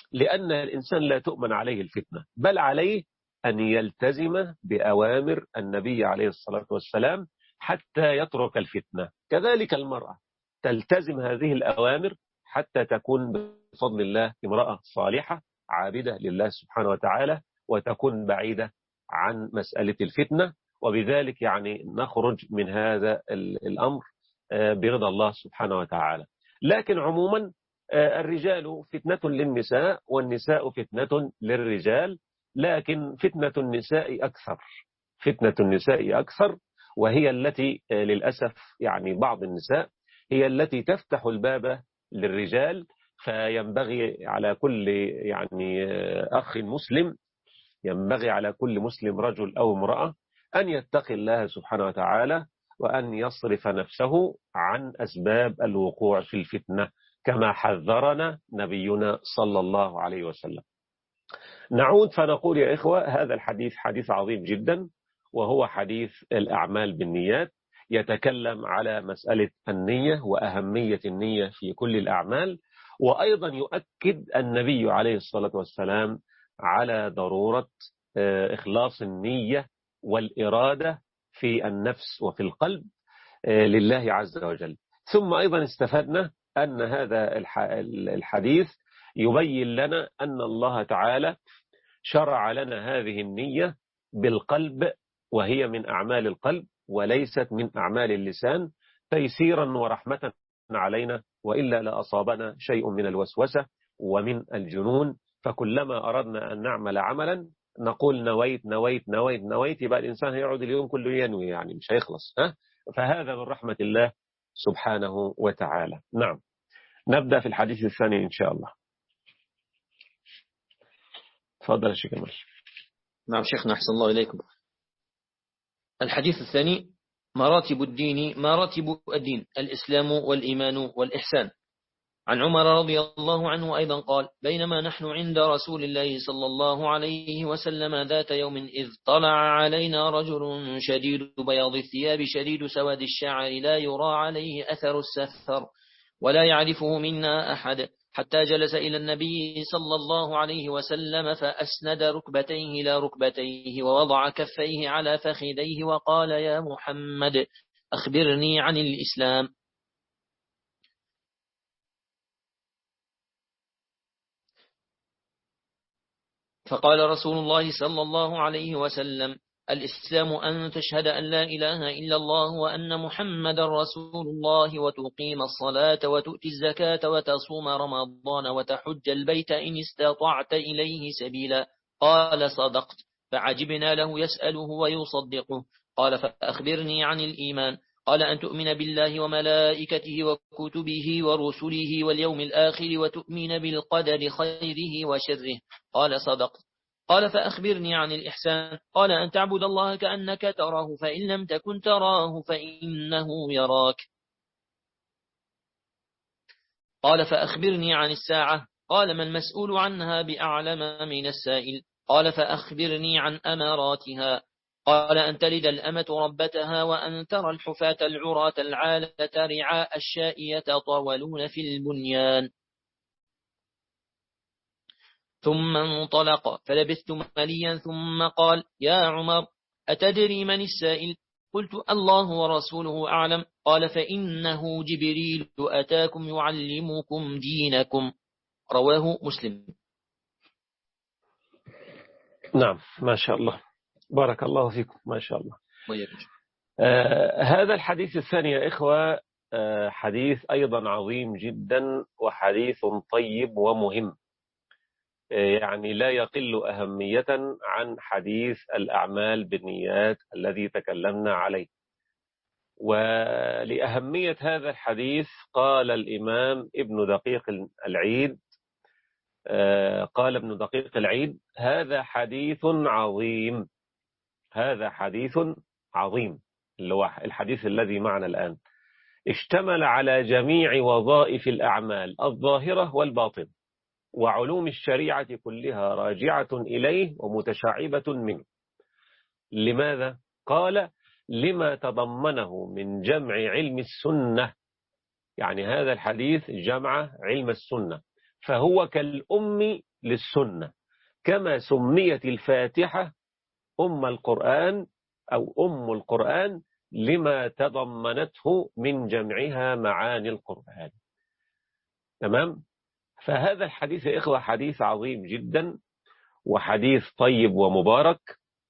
لأن الإنسان لا تؤمن عليه الفتنة، بل عليه أن يلتزم بأوامر النبي عليه الصلاة والسلام حتى يترك الفتنة. كذلك المرأة تلتزم هذه الأوامر حتى تكون بفضل الله امرأة صالحة عابدة لله سبحانه وتعالى، وتكون بعيدة عن مسألة الفتنة، وبذلك يعني نخرج من هذا الأمر برضا الله سبحانه وتعالى. لكن عموما الرجال فتنة للنساء والنساء فتنة للرجال، لكن فتنة النساء أكثر، فتنة النساء أكثر، وهي التي للأسف يعني بعض النساء هي التي تفتح الباب للرجال. فينبغي على كل يعني أخ مسلم، ينبغي على كل مسلم رجل أو امرأة أن يتقي الله سبحانه وتعالى، وأن يصرف نفسه عن أسباب الوقوع في الفتنة كما حذرنا نبينا صلى الله عليه وسلم. نعود فنقول يا إخوة، هذا الحديث حديث عظيم جدا، وهو حديث الأعمال بالنيات، يتكلم على مسألة النية وأهمية النية في كل الأعمال، وأيضا يؤكد النبي عليه الصلاة والسلام على ضرورة إخلاص النية والإرادة في النفس وفي القلب لله عز وجل. ثم أيضا استفدنا أن هذا الحديث يبين لنا أن الله تعالى شرع لنا هذه النية بالقلب، وهي من أعمال القلب وليست من أعمال اللسان، تيسيرا ورحمة علينا، وإلا لأصابنا شيء من الوسوسة ومن الجنون. فكلما أردنا أن نعمل عملا نقول نويت نويت نويت نويت، يبقى الإنسان هيقعد اليوم كله ينوي، يعني مش هيخلص. ها؟ فهذا من رحمة الله سبحانه وتعالى. نعم، نبدأ في الحديث الثاني إن شاء الله. تفضل يا شيخ كمال. نعم شيخنا، أحسن الله إليكم. الحديث الثاني: مراتب الدين، مراتب الدين الإسلام والإيمان والإحسان. عن عمر رضي الله عنه أيضا قال: بينما نحن عند رسول الله صلى الله عليه وسلم ذات يوم إذ طلع علينا رجل شديد بياض الثياب شديد سواد الشعر لا يرى عليه أثر السفر ولا يعرفه منا أحد، حتى جلس إلى النبي صلى الله عليه وسلم فأسند ركبتيه إلى ركبتيه ووضع كفيه على فخذيه وقال: يا محمد أخبرني عن الإسلام. فقال رسول الله صلى الله عليه وسلم: الإسلام أن تشهد أن لا إله إلا الله وأن محمد رسول الله وتقيم الصلاة وتؤتي الزكاة وتصوم رمضان وتحج البيت إن استطعت إليه سبيلا. قال: صدقت. فعجبنا له يسأله ويصدقه. قال: فأخبرني عن الإيمان. قال: أن تؤمن بالله وملائكته وكتبه ورسله واليوم الآخر وتؤمن بالقدر خيره وشره. قال: صدقت. قال: فأخبرني عن الإحسان. قال: أن تعبد الله كأنك تراه فإن لم تكن تراه فإنه يراك. قال: فأخبرني عن الساعة. قال: ما المسؤول عنها بأعلم من السائل. قال: فأخبرني عن أماراتها. قال: أن تلد الأمة ربتها وأن ترى الحفاة العراة العالة رعاء الشاء يتطاولون في البنيان. ثم انطلق فلبثت مليا ثم قال: يا عمر أتدري من السائل؟ قلت: الله ورسوله أعلم. قال: فإنه جبريل أتاكم يعلمكم دينكم. رواه مسلم. نعم، ما شاء الله، بارك الله فيكم، ما شاء الله. آه هذا الحديث الثاني يا إخوة آه حديث أيضا عظيم جدا، وحديث طيب ومهم، يعني لا يقل أهمية عن حديث الأعمال بالنيات الذي تكلمنا عليه. ولأهمية هذا الحديث قال الإمام ابن دقيق العيد قال ابن دقيق العيد: هذا حديث عظيم، هذا حديث عظيم، اللي هو الحديث الذي معنا الآن، اشتمل على جميع وظائف الأعمال الظاهرة والباطنة وعلوم الشريعة كلها راجعة إليه ومتشعبة منه. لماذا؟ قال: لما تضمنه من جمع علم السنة، يعني هذا الحديث جمع علم السنة، فهو كالأم للسنة، كما سميت الفاتحة أم القرآن أو أم القرآن لما تضمنته من جمعها معاني القرآن. تمام؟ فهذا الحديث يا إخوة حديث عظيم جدا، وحديث طيب ومبارك.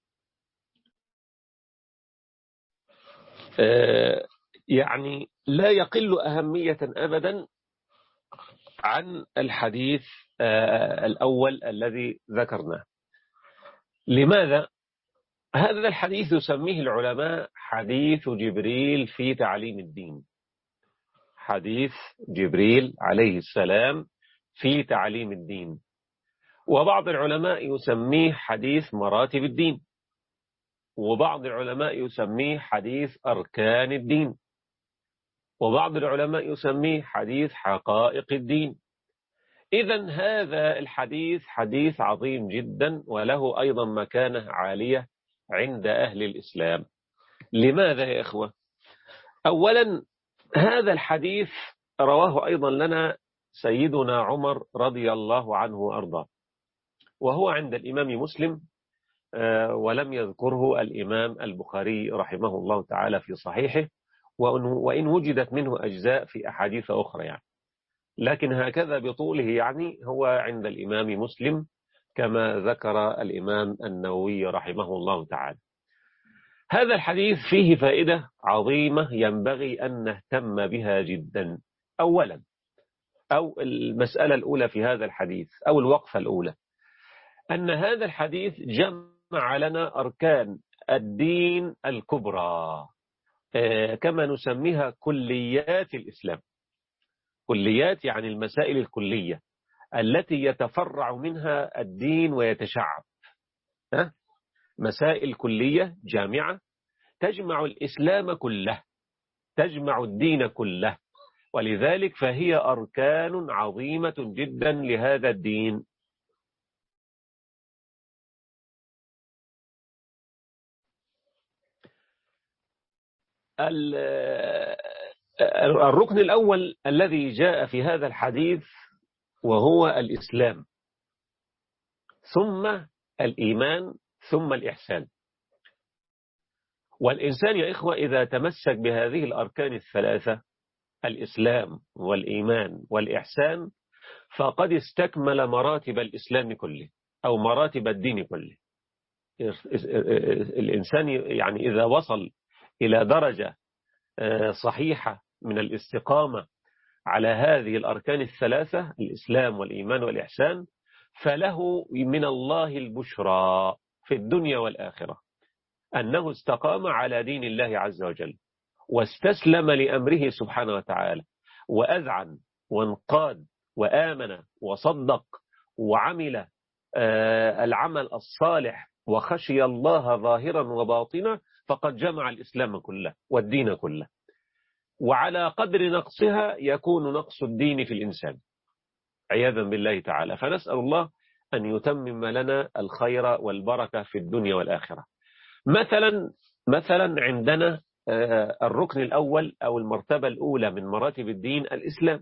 يعني لا يقل أهمية أبدا عن الحديث الأول الذي ذكرناه. لماذا؟ هذا الحديث يسميه العلماء حديث جبريل في تعليم الدين. حديث جبريل عليه السلام في تعليم الدين. وبعض العلماء يسميه حديث مراتب الدين، وبعض العلماء يسميه حديث أركان الدين، وبعض العلماء يسميه حديث حقائق الدين. إذن هذا الحديث حديث عظيم جدا، وله أيضا مكانة عالية عند أهل الإسلام. لماذا يا إخوة؟ أولا، هذا الحديث رواه أيضا لنا سيدنا عمر رضي الله عنه وأرضاه، وهو عند الإمام مسلم، ولم يذكره الإمام البخاري رحمه الله تعالى في صحيحه، وإن وجدت منه أجزاء في أحاديث أخرى يعني، لكن هكذا بطوله يعني هو عند الإمام مسلم كما ذكر الإمام النووي رحمه الله تعالى. هذا الحديث فيه فائدة عظيمة ينبغي أن نهتم بها جدا. أولا، أو المسألة الأولى في هذا الحديث أو الوقفة الأولى، أن هذا الحديث جمع لنا أركان الدين الكبرى، كما نسميها كليات الإسلام. كليات يعني المسائل الكلية التي يتفرع منها الدين ويتشعب. مسائل كلية جامعة تجمع الإسلام كله، تجمع الدين كله، ولذلك فهي أركان عظيمة جدا لهذا الدين. الركن الأول الذي جاء في هذا الحديث وهو الإسلام، ثم الإيمان، ثم الإحسان. والإنسان يا إخوة إذا تمسك بهذه الأركان الثلاثة، الإسلام والإيمان والإحسان، فقد استكمل مراتب الإسلام كله أو مراتب الدين كله. الإنسان يعني إذا وصل إلى درجة صحيحة من الاستقامة على هذه الأركان الثلاثة، الإسلام والإيمان والإحسان، فله من الله البشرى في الدنيا والآخرة، أنه استقام على دين الله عز وجل، واستسلم لأمره سبحانه وتعالى، وأذعن وانقاد وآمن وصدق وعمل العمل الصالح وخشي الله ظاهرا وباطنا، فقد جمع الإسلام كله والدين كله. وعلى قدر نقصها يكون نقص الدين في الإنسان عياذا بالله تعالى. فنسأل الله أن يتمم لنا الخير والبركة في الدنيا والآخرة. مثلا مثلا عندنا الركن الأول أو المرتبة الأولى من مراتب الدين الإسلام.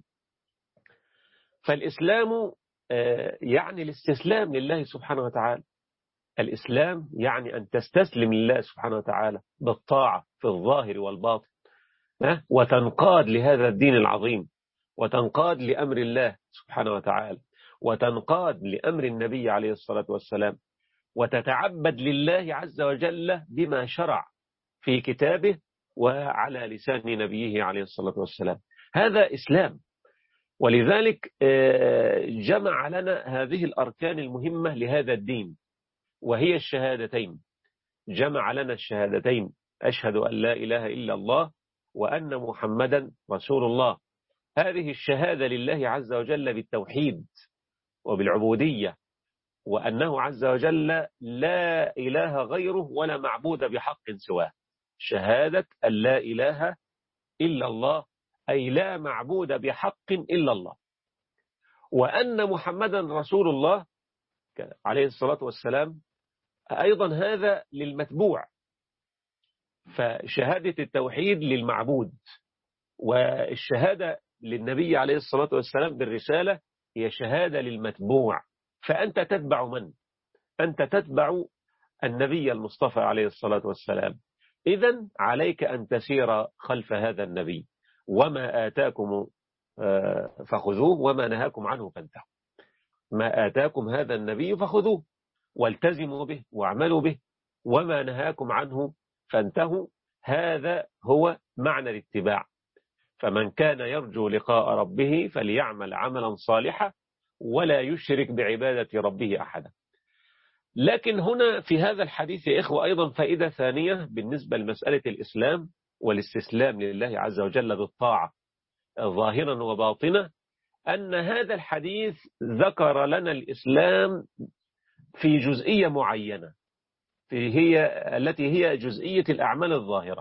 فالإسلام يعني الاستسلام لله سبحانه وتعالى. الإسلام يعني أن تستسلم لله سبحانه وتعالى بالطاعة في الظاهر والباطن، وتنقاد لهذا الدين العظيم، وتنقاد لأمر الله سبحانه وتعالى، وتنقاد لأمر النبي عليه الصلاة والسلام، وتتعبد لله عز وجل بما شرع في كتابه وعلى لسان نبيه عليه الصلاة والسلام. هذا إسلام. ولذلك جمع لنا هذه الأركان المهمة لهذا الدين، وهي الشهادتين. جمع لنا الشهادتين: أشهد أن لا إله إلا الله وأن محمدا رسول الله. هذه الشهادة لله عز وجل بالتوحيد وبالعبودية، وأنه عز وجل لا إله غيره ولا معبود بحق سواه. شهادة أن لا إله إلا الله، أي لا معبود بحق إلا الله، وأن محمدا رسول الله عليه الصلاة والسلام. أيضا هذا للمتبوع، فشهادة التوحيد للمعبود، والشهادة للنبي عليه الصلاة والسلام بالرسالة هي شهادة للمتبوع. فأنت تتبع من؟ أنت تتبع النبي المصطفى عليه الصلاة والسلام. إذن عليك أن تسير خلف هذا النبي، وما آتاكم فخذوه وما نهاكم عنه فانتهوا. ما آتاكم هذا النبي فخذوه والتزموا به واعملوا به، وما نهاكم عنه فانتهوا. هذا هو معنى الاتباع. فمن كان يرجو لقاء ربه فليعمل عملا صالحا ولا يشرك بعبادة ربه أحدا. لكن هنا في هذا الحديث يا إخوة أيضا فائدة ثانية بالنسبة لمسألة الإسلام والاستسلام لله عز وجل بالطاعة ظاهرا وباطنا، أن هذا الحديث ذكر لنا الإسلام في جزئية معينة، في هي التي هي جزئية الأعمال الظاهرة.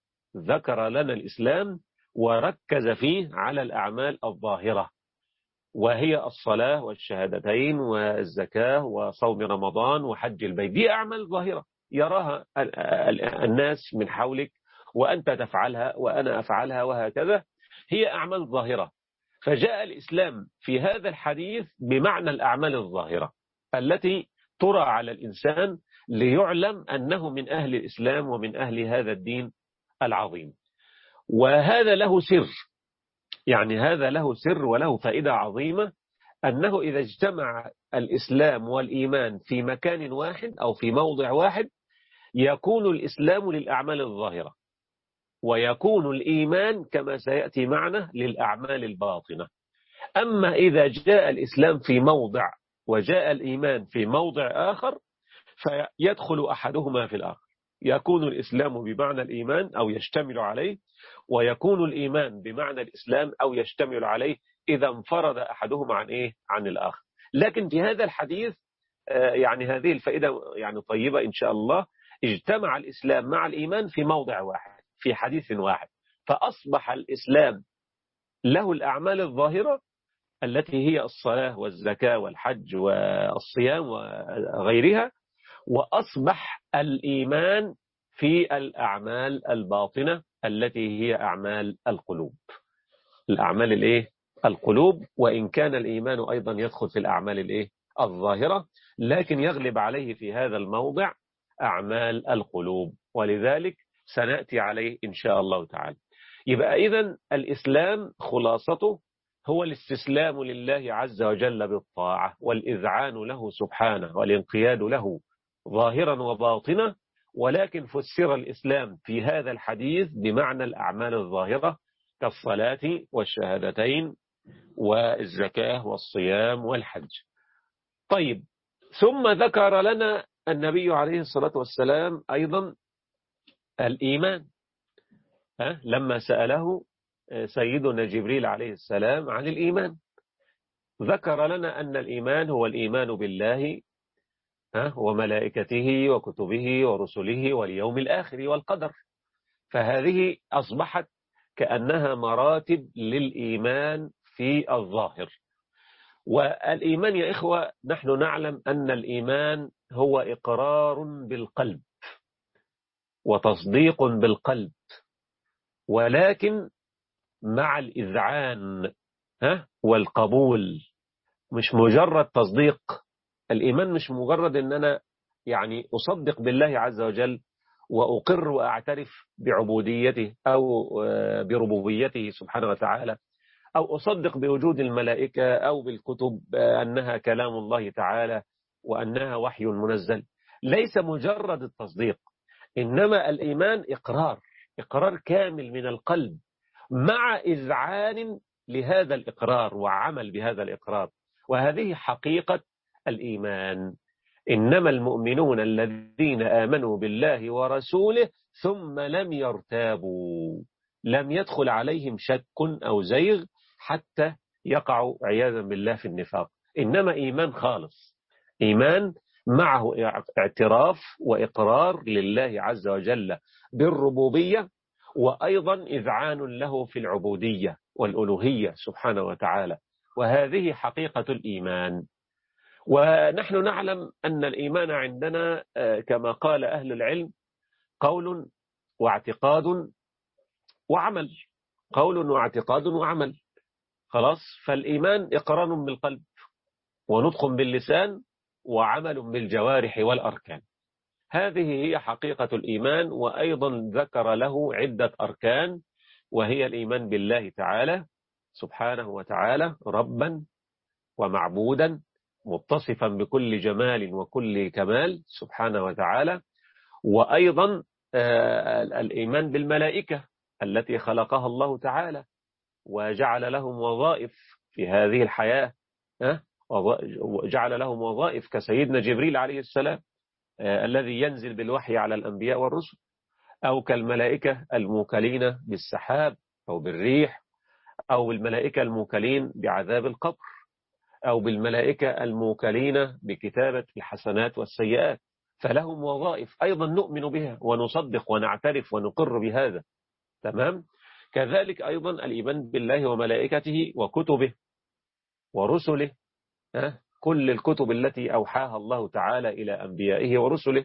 ذكر لنا الإسلام وركز فيه على الأعمال الظاهرة، وهي الصلاة والشهادتين والزكاة وصوم رمضان وحج البيت. دي أعمال ظاهرة يراها الناس من حولك، وأنت تفعلها وأنا أفعلها وهكذا، هي أعمال ظاهرة. فجاء الإسلام في هذا الحديث بمعنى الأعمال الظاهرة التي ترى على الإنسان ليعلم أنه من أهل الإسلام ومن أهل هذا الدين العظيم. وهذا له سر، يعني هذا له سر وله فائدة عظيمة، أنه إذا اجتمع الإسلام والإيمان في مكان واحد أو في موضع واحد يكون الإسلام للأعمال الظاهرة، ويكون الإيمان كما سيأتي معنا للأعمال الباطنة. أما إذا جاء الإسلام في موضع وجاء الإيمان في موضع آخر فيدخل أحدهما في الآخر، يكون الإسلام بمعنى الإيمان أو يشتمل عليه، ويكون الإيمان بمعنى الإسلام أو يشتمل عليه إذا انفرد أحدهما عن إيه؟ عن الآخر. لكن في هذا الحديث يعني هذه الفائدة يعني طيبة إن شاء الله، اجتمع الإسلام مع الإيمان في موضع واحد في حديث واحد، فأصبح الإسلام له الأعمال الظاهرة التي هي الصلاة والزكاة والحج والصيام وغيرها، وأصبح الإيمان في الأعمال الباطنة التي هي أعمال القلوب. الأعمال الإيه؟ القلوب. وإن كان الإيمان أيضا يدخل في الأعمال الإيه؟ الظاهرة، لكن يغلب عليه في هذا الموضع أعمال القلوب، ولذلك سنأتي عليه إن شاء الله تعالى. يبقى إذن الإسلام خلاصته هو الاستسلام لله عز وجل بالطاعة والإذعان له سبحانه والانقياد له ظاهرا وباطنا. ولكن فسر الإسلام في هذا الحديث بمعنى الأعمال الظاهرة كالصلاة والشهادتين والزكاة والصيام والحج. طيب، ثم ذكر لنا النبي عليه الصلاة والسلام أيضا الإيمان. أه؟ لما سأله سيدنا جبريل عليه السلام عن الإيمان ذكر لنا أن الإيمان هو الإيمان بالله وملائكته وكتبه ورسله واليوم الآخر والقدر. فهذه أصبحت كأنها مراتب للإيمان في الظاهر. والإيمان يا إخوة نحن نعلم أن الإيمان هو إقرار بالقلب وتصديق بالقلب، ولكن مع الإذعان والقبول، مش مجرد تصديق. الإيمان مش مجرد أن أنا يعني أصدق بالله عز وجل وأقر وأعترف بعبوديته أو بربوبيته سبحانه وتعالى، أو أصدق بوجود الملائكة أو بالكتب أنها كلام الله تعالى وأنها وحي منزل. ليس مجرد التصديق، إنما الإيمان إقرار، إقرار كامل من القلب مع إذعان لهذا الإقرار وعمل بهذا الإقرار. وهذه حقيقة الإيمان. إنما المؤمنون الذين آمنوا بالله ورسوله ثم لم يرتابوا، لم يدخل عليهم شك أو زيغ حتى يقعوا عياذا بالله في النفاق. إنما إيمان خالص، إيمان معه اعتراف وإقرار لله عز وجل بالربوبية، وأيضا إذعان له في العبودية والألوهية سبحانه وتعالى. وهذه حقيقة الإيمان. ونحن نعلم أن الإيمان عندنا كما قال أهل العلم قول واعتقاد وعمل، قول واعتقاد وعمل. خلاص، فالإيمان إقرار بالقلب ونطق باللسان وعمل بالجوارح والأركان. هذه هي حقيقة الإيمان. وأيضا ذكر له عدة أركان، وهي الإيمان بالله تعالى سبحانه وتعالى ربا ومعبودا متصفا بكل جمال وكل كمال سبحانه وتعالى. وأيضا الإيمان بالملائكة التي خلقها الله تعالى وجعل لهم وظائف في هذه الحياة، وجعل لهم وظائف كسيدنا جبريل عليه السلام الذي ينزل بالوحي على الأنبياء والرسل، أو كالملائكة الموكلين بالسحاب أو بالريح، أو بالملائكة الموكلين بعذاب القبر، أو بالملائكة الموكلين بكتابة الحسنات والسيئات. فلهم وظائف أيضا نؤمن بها ونصدق ونعترف ونقر بهذا. تمام. كذلك أيضا الإيمان بالله وملائكته وكتبه ورسله، كل الكتب التي أوحاها الله تعالى إلى أنبيائه ورسله.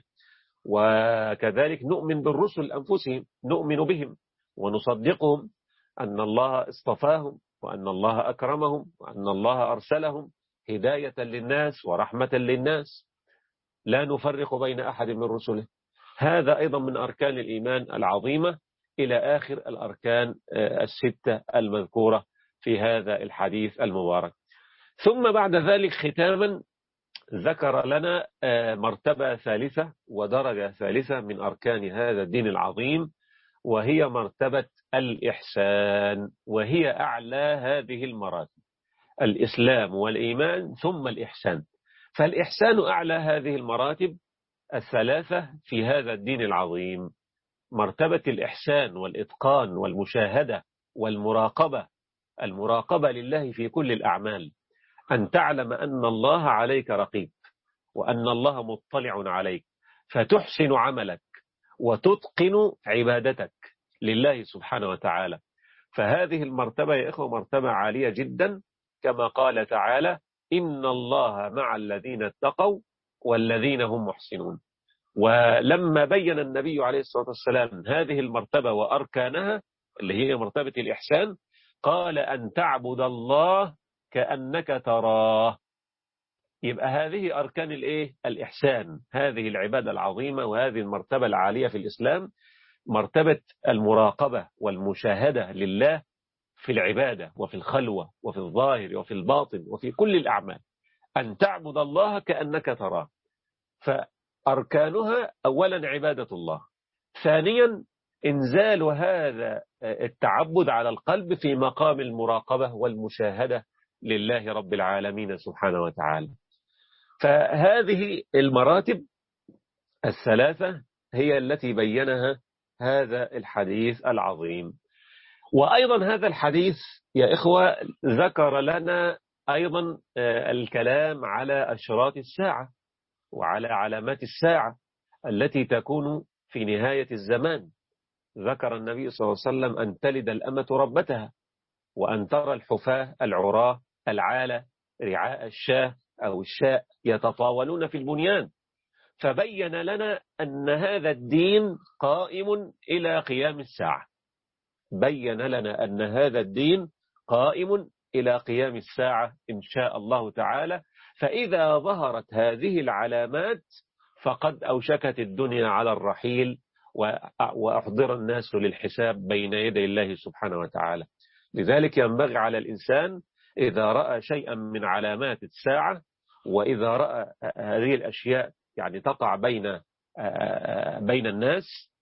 وكذلك نؤمن بالرسل أنفسهم، نؤمن بهم ونصدقهم أن الله اصطفاهم وأن الله أكرمهم وأن الله أرسلهم هداية للناس ورحمة للناس، لا نفرق بين أحد من رسله. هذا أيضا من أركان الإيمان العظيمة إلى آخر الأركان الستة المذكورة في هذا الحديث المبارك. ثم بعد ذلك ختاما ذكر لنا مرتبة ثالثة ودرجة ثالثة من أركان هذا الدين العظيم، وهي مرتبة الإحسان، وهي أعلى هذه المراتب: الإسلام والإيمان ثم الإحسان. فالإحسان أعلى هذه المراتب الثلاثة في هذا الدين العظيم. مرتبة الإحسان والإتقان والمشاهدة والمراقبة، المراقبة لله في كل الأعمال، أن تعلم أن الله عليك رقيب وأن الله مطلع عليك، فتحسن عملك وتتقن عبادتك لله سبحانه وتعالى. فهذه المرتبة يا إخوة مرتبة عالية جدا، كما قال تعالى: إن الله مع الذين اتقوا والذين هم محسنون. ولما بين النبي عليه الصلاة والسلام هذه المرتبة وأركانها اللي هي مرتبة الإحسان، قال: أن تعبد الله كأنك تراه. يبقى هذه أركان الإيه؟ الإحسان، هذه العبادة العظيمة وهذه المرتبة العالية في الإسلام، مرتبة المراقبة والمشاهدة لله في العبادة وفي الخلوة وفي الظاهر وفي الباطن وفي كل الأعمال، أن تعبد الله كأنك تراه. فأركانها أولا عبادة الله، ثانيا إنزال هذا التعبد على القلب في مقام المراقبة والمشاهدة لله رب العالمين سبحانه وتعالى. فهذه المراتب الثلاثة هي التي بينها هذا الحديث العظيم. وأيضا هذا الحديث يا إخوة ذكر لنا أيضا الكلام على أشراط الساعة وعلى علامات الساعة التي تكون في نهاية الزمان. ذكر النبي صلى الله عليه وسلم أن تلد الأمة ربتها، وأن ترى الحفاة العراة العالة رعاء الشاه أو الشاء يتطاولون في البنيان. فبين لنا أن هذا الدين قائم إلى قيام الساعة، بين لنا أن هذا الدين قائم إلى قيام الساعة إن شاء الله تعالى. فإذا ظهرت هذه العلامات فقد أوشكت الدنيا على الرحيل، وأحضر الناس للحساب بين يدي الله سبحانه وتعالى. لذلك ينبغي على الإنسان إذا رأى شيئا من علامات الساعة، وإذا رأى هذه الأشياء يعني تقع بين بين الناس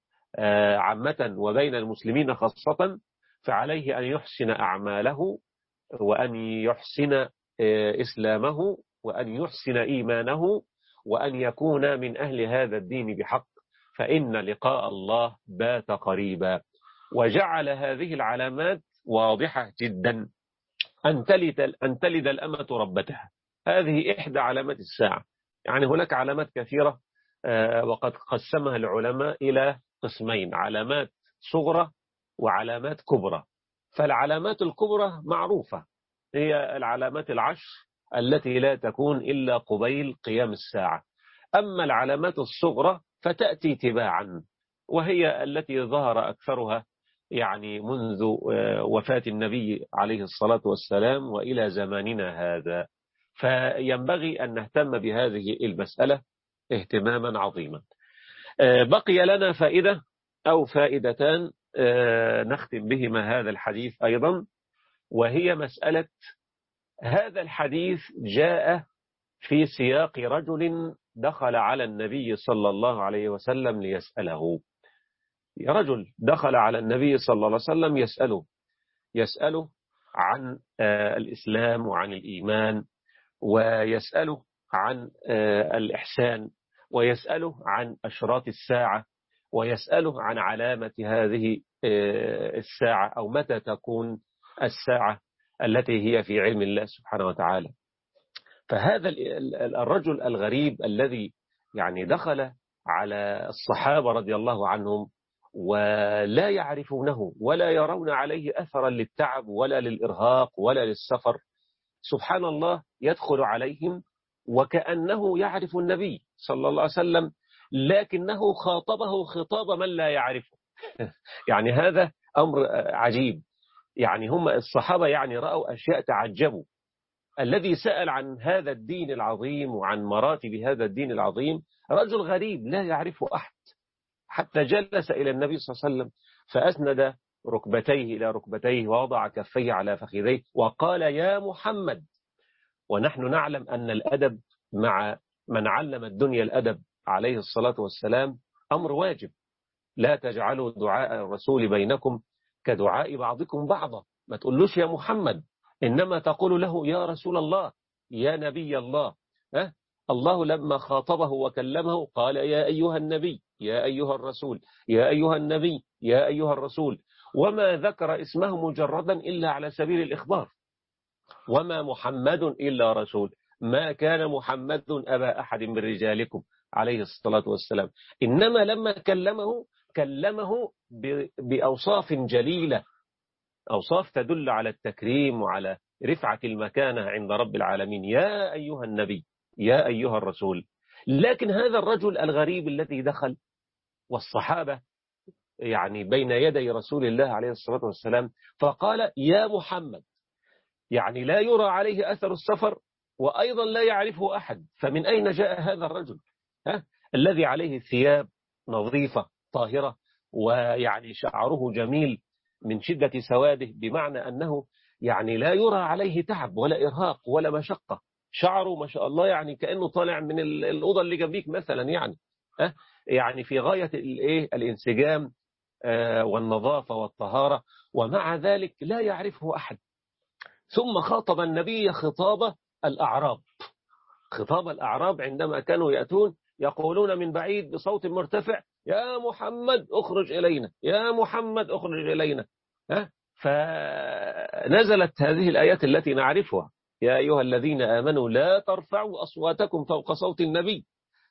عامة وبين المسلمين خاصة، فعليه أن يحسن أعماله وأن يحسن إسلامه وأن يحسن إيمانه وأن يكون من أهل هذا الدين بحق، فإن لقاء الله بات قريبا. وجعل هذه العلامات واضحة جدا: أن تلد, أن تلد الأمة ربتها، هذه إحدى علامات الساعة. يعني هناك علامات كثيرة وقد قسمها العلماء إلى قسمين: علامات صغرى وعلامات كبرى. فالعلامات الكبرى معروفة، هي العلامات العشر التي لا تكون إلا قبيل قيام الساعة. أما العلامات الصغرى فتأتي تباعا، وهي التي ظهر أكثرها يعني منذ وفاة النبي عليه الصلاة والسلام وإلى زماننا هذا. فينبغي أن نهتم بهذه المسألة اهتماما عظيما. بقي لنا فائدة أو فائدتان نختم بهما هذا الحديث أيضا، وهي مسألة هذا الحديث جاء في سياق رجل دخل على النبي صلى الله عليه وسلم ليسأله. رجل دخل على النبي صلى الله عليه وسلم يسأله يسأله عن الإسلام وعن الإيمان، ويسأله عن الإحسان، ويسأله عن أشراط الساعة، ويسأله عن علامة هذه الساعة أو متى تكون الساعة التي هي في علم الله سبحانه وتعالى. فهذا الرجل الغريب الذي يعني دخل على الصحابة رضي الله عنهم ولا يعرفونه ولا يرون عليه أثرا للتعب ولا للإرهاق ولا للسفر، سبحان الله يدخل عليهم وكأنه يعرف النبي صلى الله عليه وسلم، لكنه خاطبه خطاب من لا يعرفه. يعني هذا أمر عجيب. يعني هم الصحابة يعني رأوا أشياء تعجبوا. الذي سأل عن هذا الدين العظيم وعن مراتب هذا الدين العظيم رجل غريب لا يعرفه أحد، حتى جلس إلى النبي صلى الله عليه وسلم فأسند ركبتيه إلى ركبتيه ووضع كفيه على فخذيه وقال يا محمد. ونحن نعلم أن الأدب مع من علم الدنيا الأدب عليه الصلاة والسلام أمر واجب. لا تجعلوا دعاء الرسول بينكم كدعاء بعضكم بعضا، ما تقولوش يا محمد، إنما تقول له يا رسول الله يا نبي الله. أه؟ الله لما خاطبه وكلمه قال يا أيها النبي يا أيها الرسول يا أيها النبي يا أيها الرسول، وما ذكر اسمه مجردا إلا على سبيل الإخبار. وما محمد إلا رسول، ما كان محمد أبا أحد من رجالكم عليه الصلاة والسلام. إنما لما كلمه كلمه بأوصاف جليلة، أوصاف تدل على التكريم وعلى رفعة المكانة عند رب العالمين. يا أيها النبي يا أيها الرسول. لكن هذا الرجل الغريب الذي دخل والصحابة يعني بين يدي رسول الله عليه الصلاة والسلام فقال يا محمد، يعني لا يرى عليه أثر السفر وأيضا لا يعرفه أحد. فمن أين جاء هذا الرجل ها؟ الذي عليه ثياب نظيفة طاهرة ويعني شعره جميل من شدة سواده، بمعنى أنه يعني لا يرى عليه تعب ولا إرهاق ولا مشقة. شعره ما شاء الله يعني كأنه طالع من الأوضة اللي جنبيك مثلا، يعني ها؟ يعني في غاية الإيه الانسجام والنظافة والطهارة، ومع ذلك لا يعرفه أحد. ثم خاطب النبي خطاب الأعراب. خطاب الأعراب عندما كانوا يأتون يقولون من بعيد بصوت مرتفع يا محمد اخرج إلينا يا محمد اخرج إلينا. ها؟ فنزلت هذه الآيات التي نعرفها يا أيها الذين آمنوا لا ترفعوا أصواتكم فوق صوت النبي.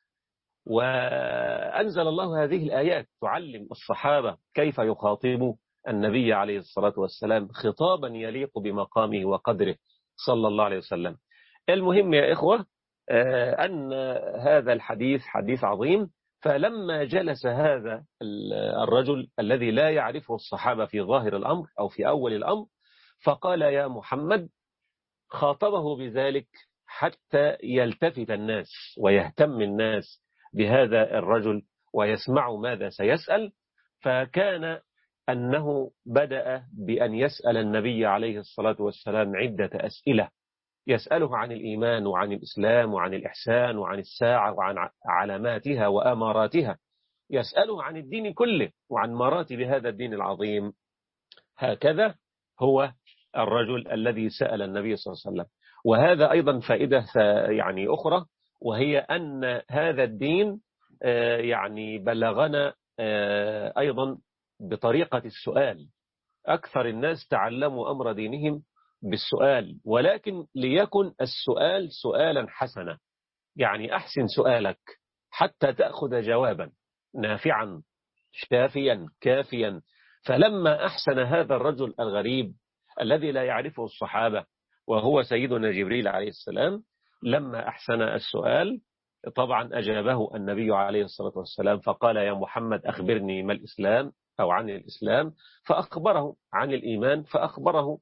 وأنزل الله هذه الآيات تعلم الصحابة كيف يخاطبوا النبي عليه الصلاة والسلام خطابا يليق بمقامه وقدره صلى الله عليه وسلم. المهم يا إخوة أن هذا الحديث حديث عظيم. فلما جلس هذا الرجل الذي لا يعرفه الصحابة في ظاهر الأمر أو في أول الأمر فقال يا محمد، خاطبه بذلك حتى يلتفت الناس ويهتم الناس بهذا الرجل ويسمعوا ماذا سيسأل. فكان أنه بدأ بأن يسأل النبي عليه الصلاة والسلام عدة أسئلة، يسأله عن الإيمان وعن الإسلام وعن الإحسان وعن الساعة وعن علاماتها وأماراتها، يسأله عن الدين كله وعن مراتب هذا الدين العظيم. هكذا هو الرجل الذي سأل النبي صلى الله عليه وسلم. وهذا أيضا فائدة يعني أخرى، وهي أن هذا الدين يعني بلغنا أيضا بطريقة السؤال. أكثر الناس تعلموا أمر دينهم بالسؤال، ولكن ليكن السؤال سؤالا حسنا، يعني أحسن سؤالك حتى تأخذ جوابا نافعا شافيا كافيا. فلما أحسن هذا الرجل الغريب الذي لا يعرفه الصحابة وهو سيدنا جبريل عليه السلام، لما أحسن السؤال طبعا أجابه النبي عليه الصلاة والسلام فقال يا محمد أخبرني ما الإسلام أو عن الإسلام، فأخبره عن الإيمان فأخبره،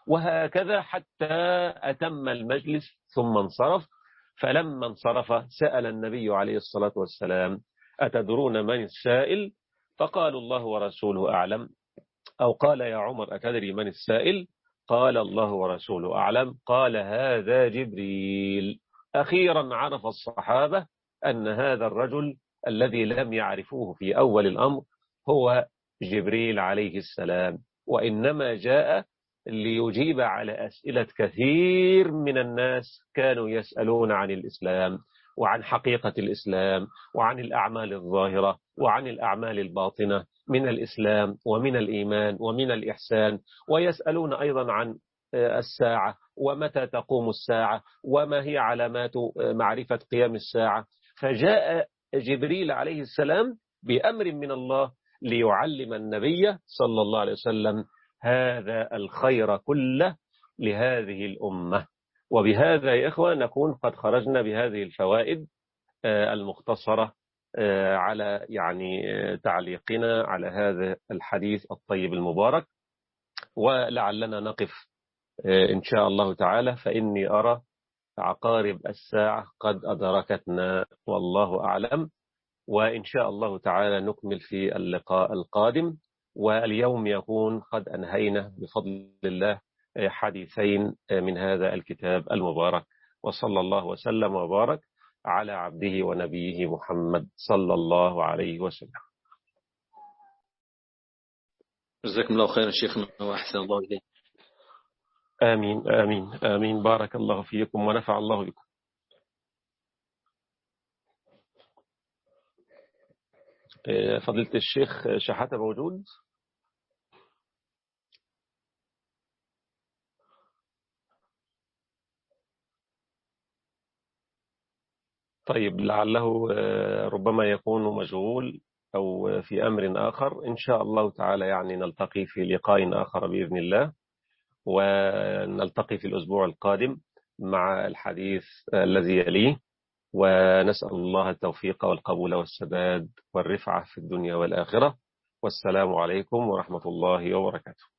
وهكذا حتى أتم المجلس ثم انصرف. فلما انصرف سأل النبي عليه الصلاة والسلام: أتدرون من السائل؟ فقالوا: الله ورسوله أعلم. أو قال: يا عمر أتدري من السائل؟ قال: الله ورسوله أعلم. قال: هذا جبريل. أخيرا عرف الصحابة أن هذا الرجل الذي لم يعرفوه في أول الأمر هو جبريل عليه السلام، وإنما جاء ليجيب على أسئلة كثير من الناس كانوا يسألون عن الإسلام وعن حقيقة الإسلام وعن الأعمال الظاهرة وعن الأعمال الباطنة من الإسلام ومن الإيمان ومن الإحسان، ويسألون أيضا عن الساعة ومتى تقوم الساعة وما هي علامات معرفة قيام الساعة. فجاء جبريل عليه السلام بأمر من الله ليعلم النبي صلى الله عليه وسلم هذا الخير كله لهذه الأمة. وبهذا يا إخوة نكون قد خرجنا بهذه الفوائد المختصرة على يعني تعليقنا على هذا الحديث الطيب المبارك. ولعلنا نقف إن شاء الله تعالى، فإني أرى عقارب الساعة قد أدركتنا والله أعلم. وإن شاء الله تعالى نكمل في اللقاء القادم. واليوم يكون قد أنهينا بفضل الله حديثين من هذا الكتاب المبارك. وصلى الله وسلم وبارك على عبده ونبيه محمد صلى الله عليه وسلم. جزاكم الله خيرا شيخنا وأحسن الله إليك. آمين آمين آمين. بارك الله فيكم ونفع الله بكم. فضيلة الشيخ شحاتة موجود؟ طيب لعله ربما يكون مشغول أو في أمر آخر. إن شاء الله تعالى يعني نلتقي في لقاء آخر بإذن الله، ونلتقي في الأسبوع القادم مع الحديث الذي يليه. ونسأل الله التوفيق والقبول والسداد والرفعة في الدنيا والآخرة. والسلام عليكم ورحمة الله وبركاته.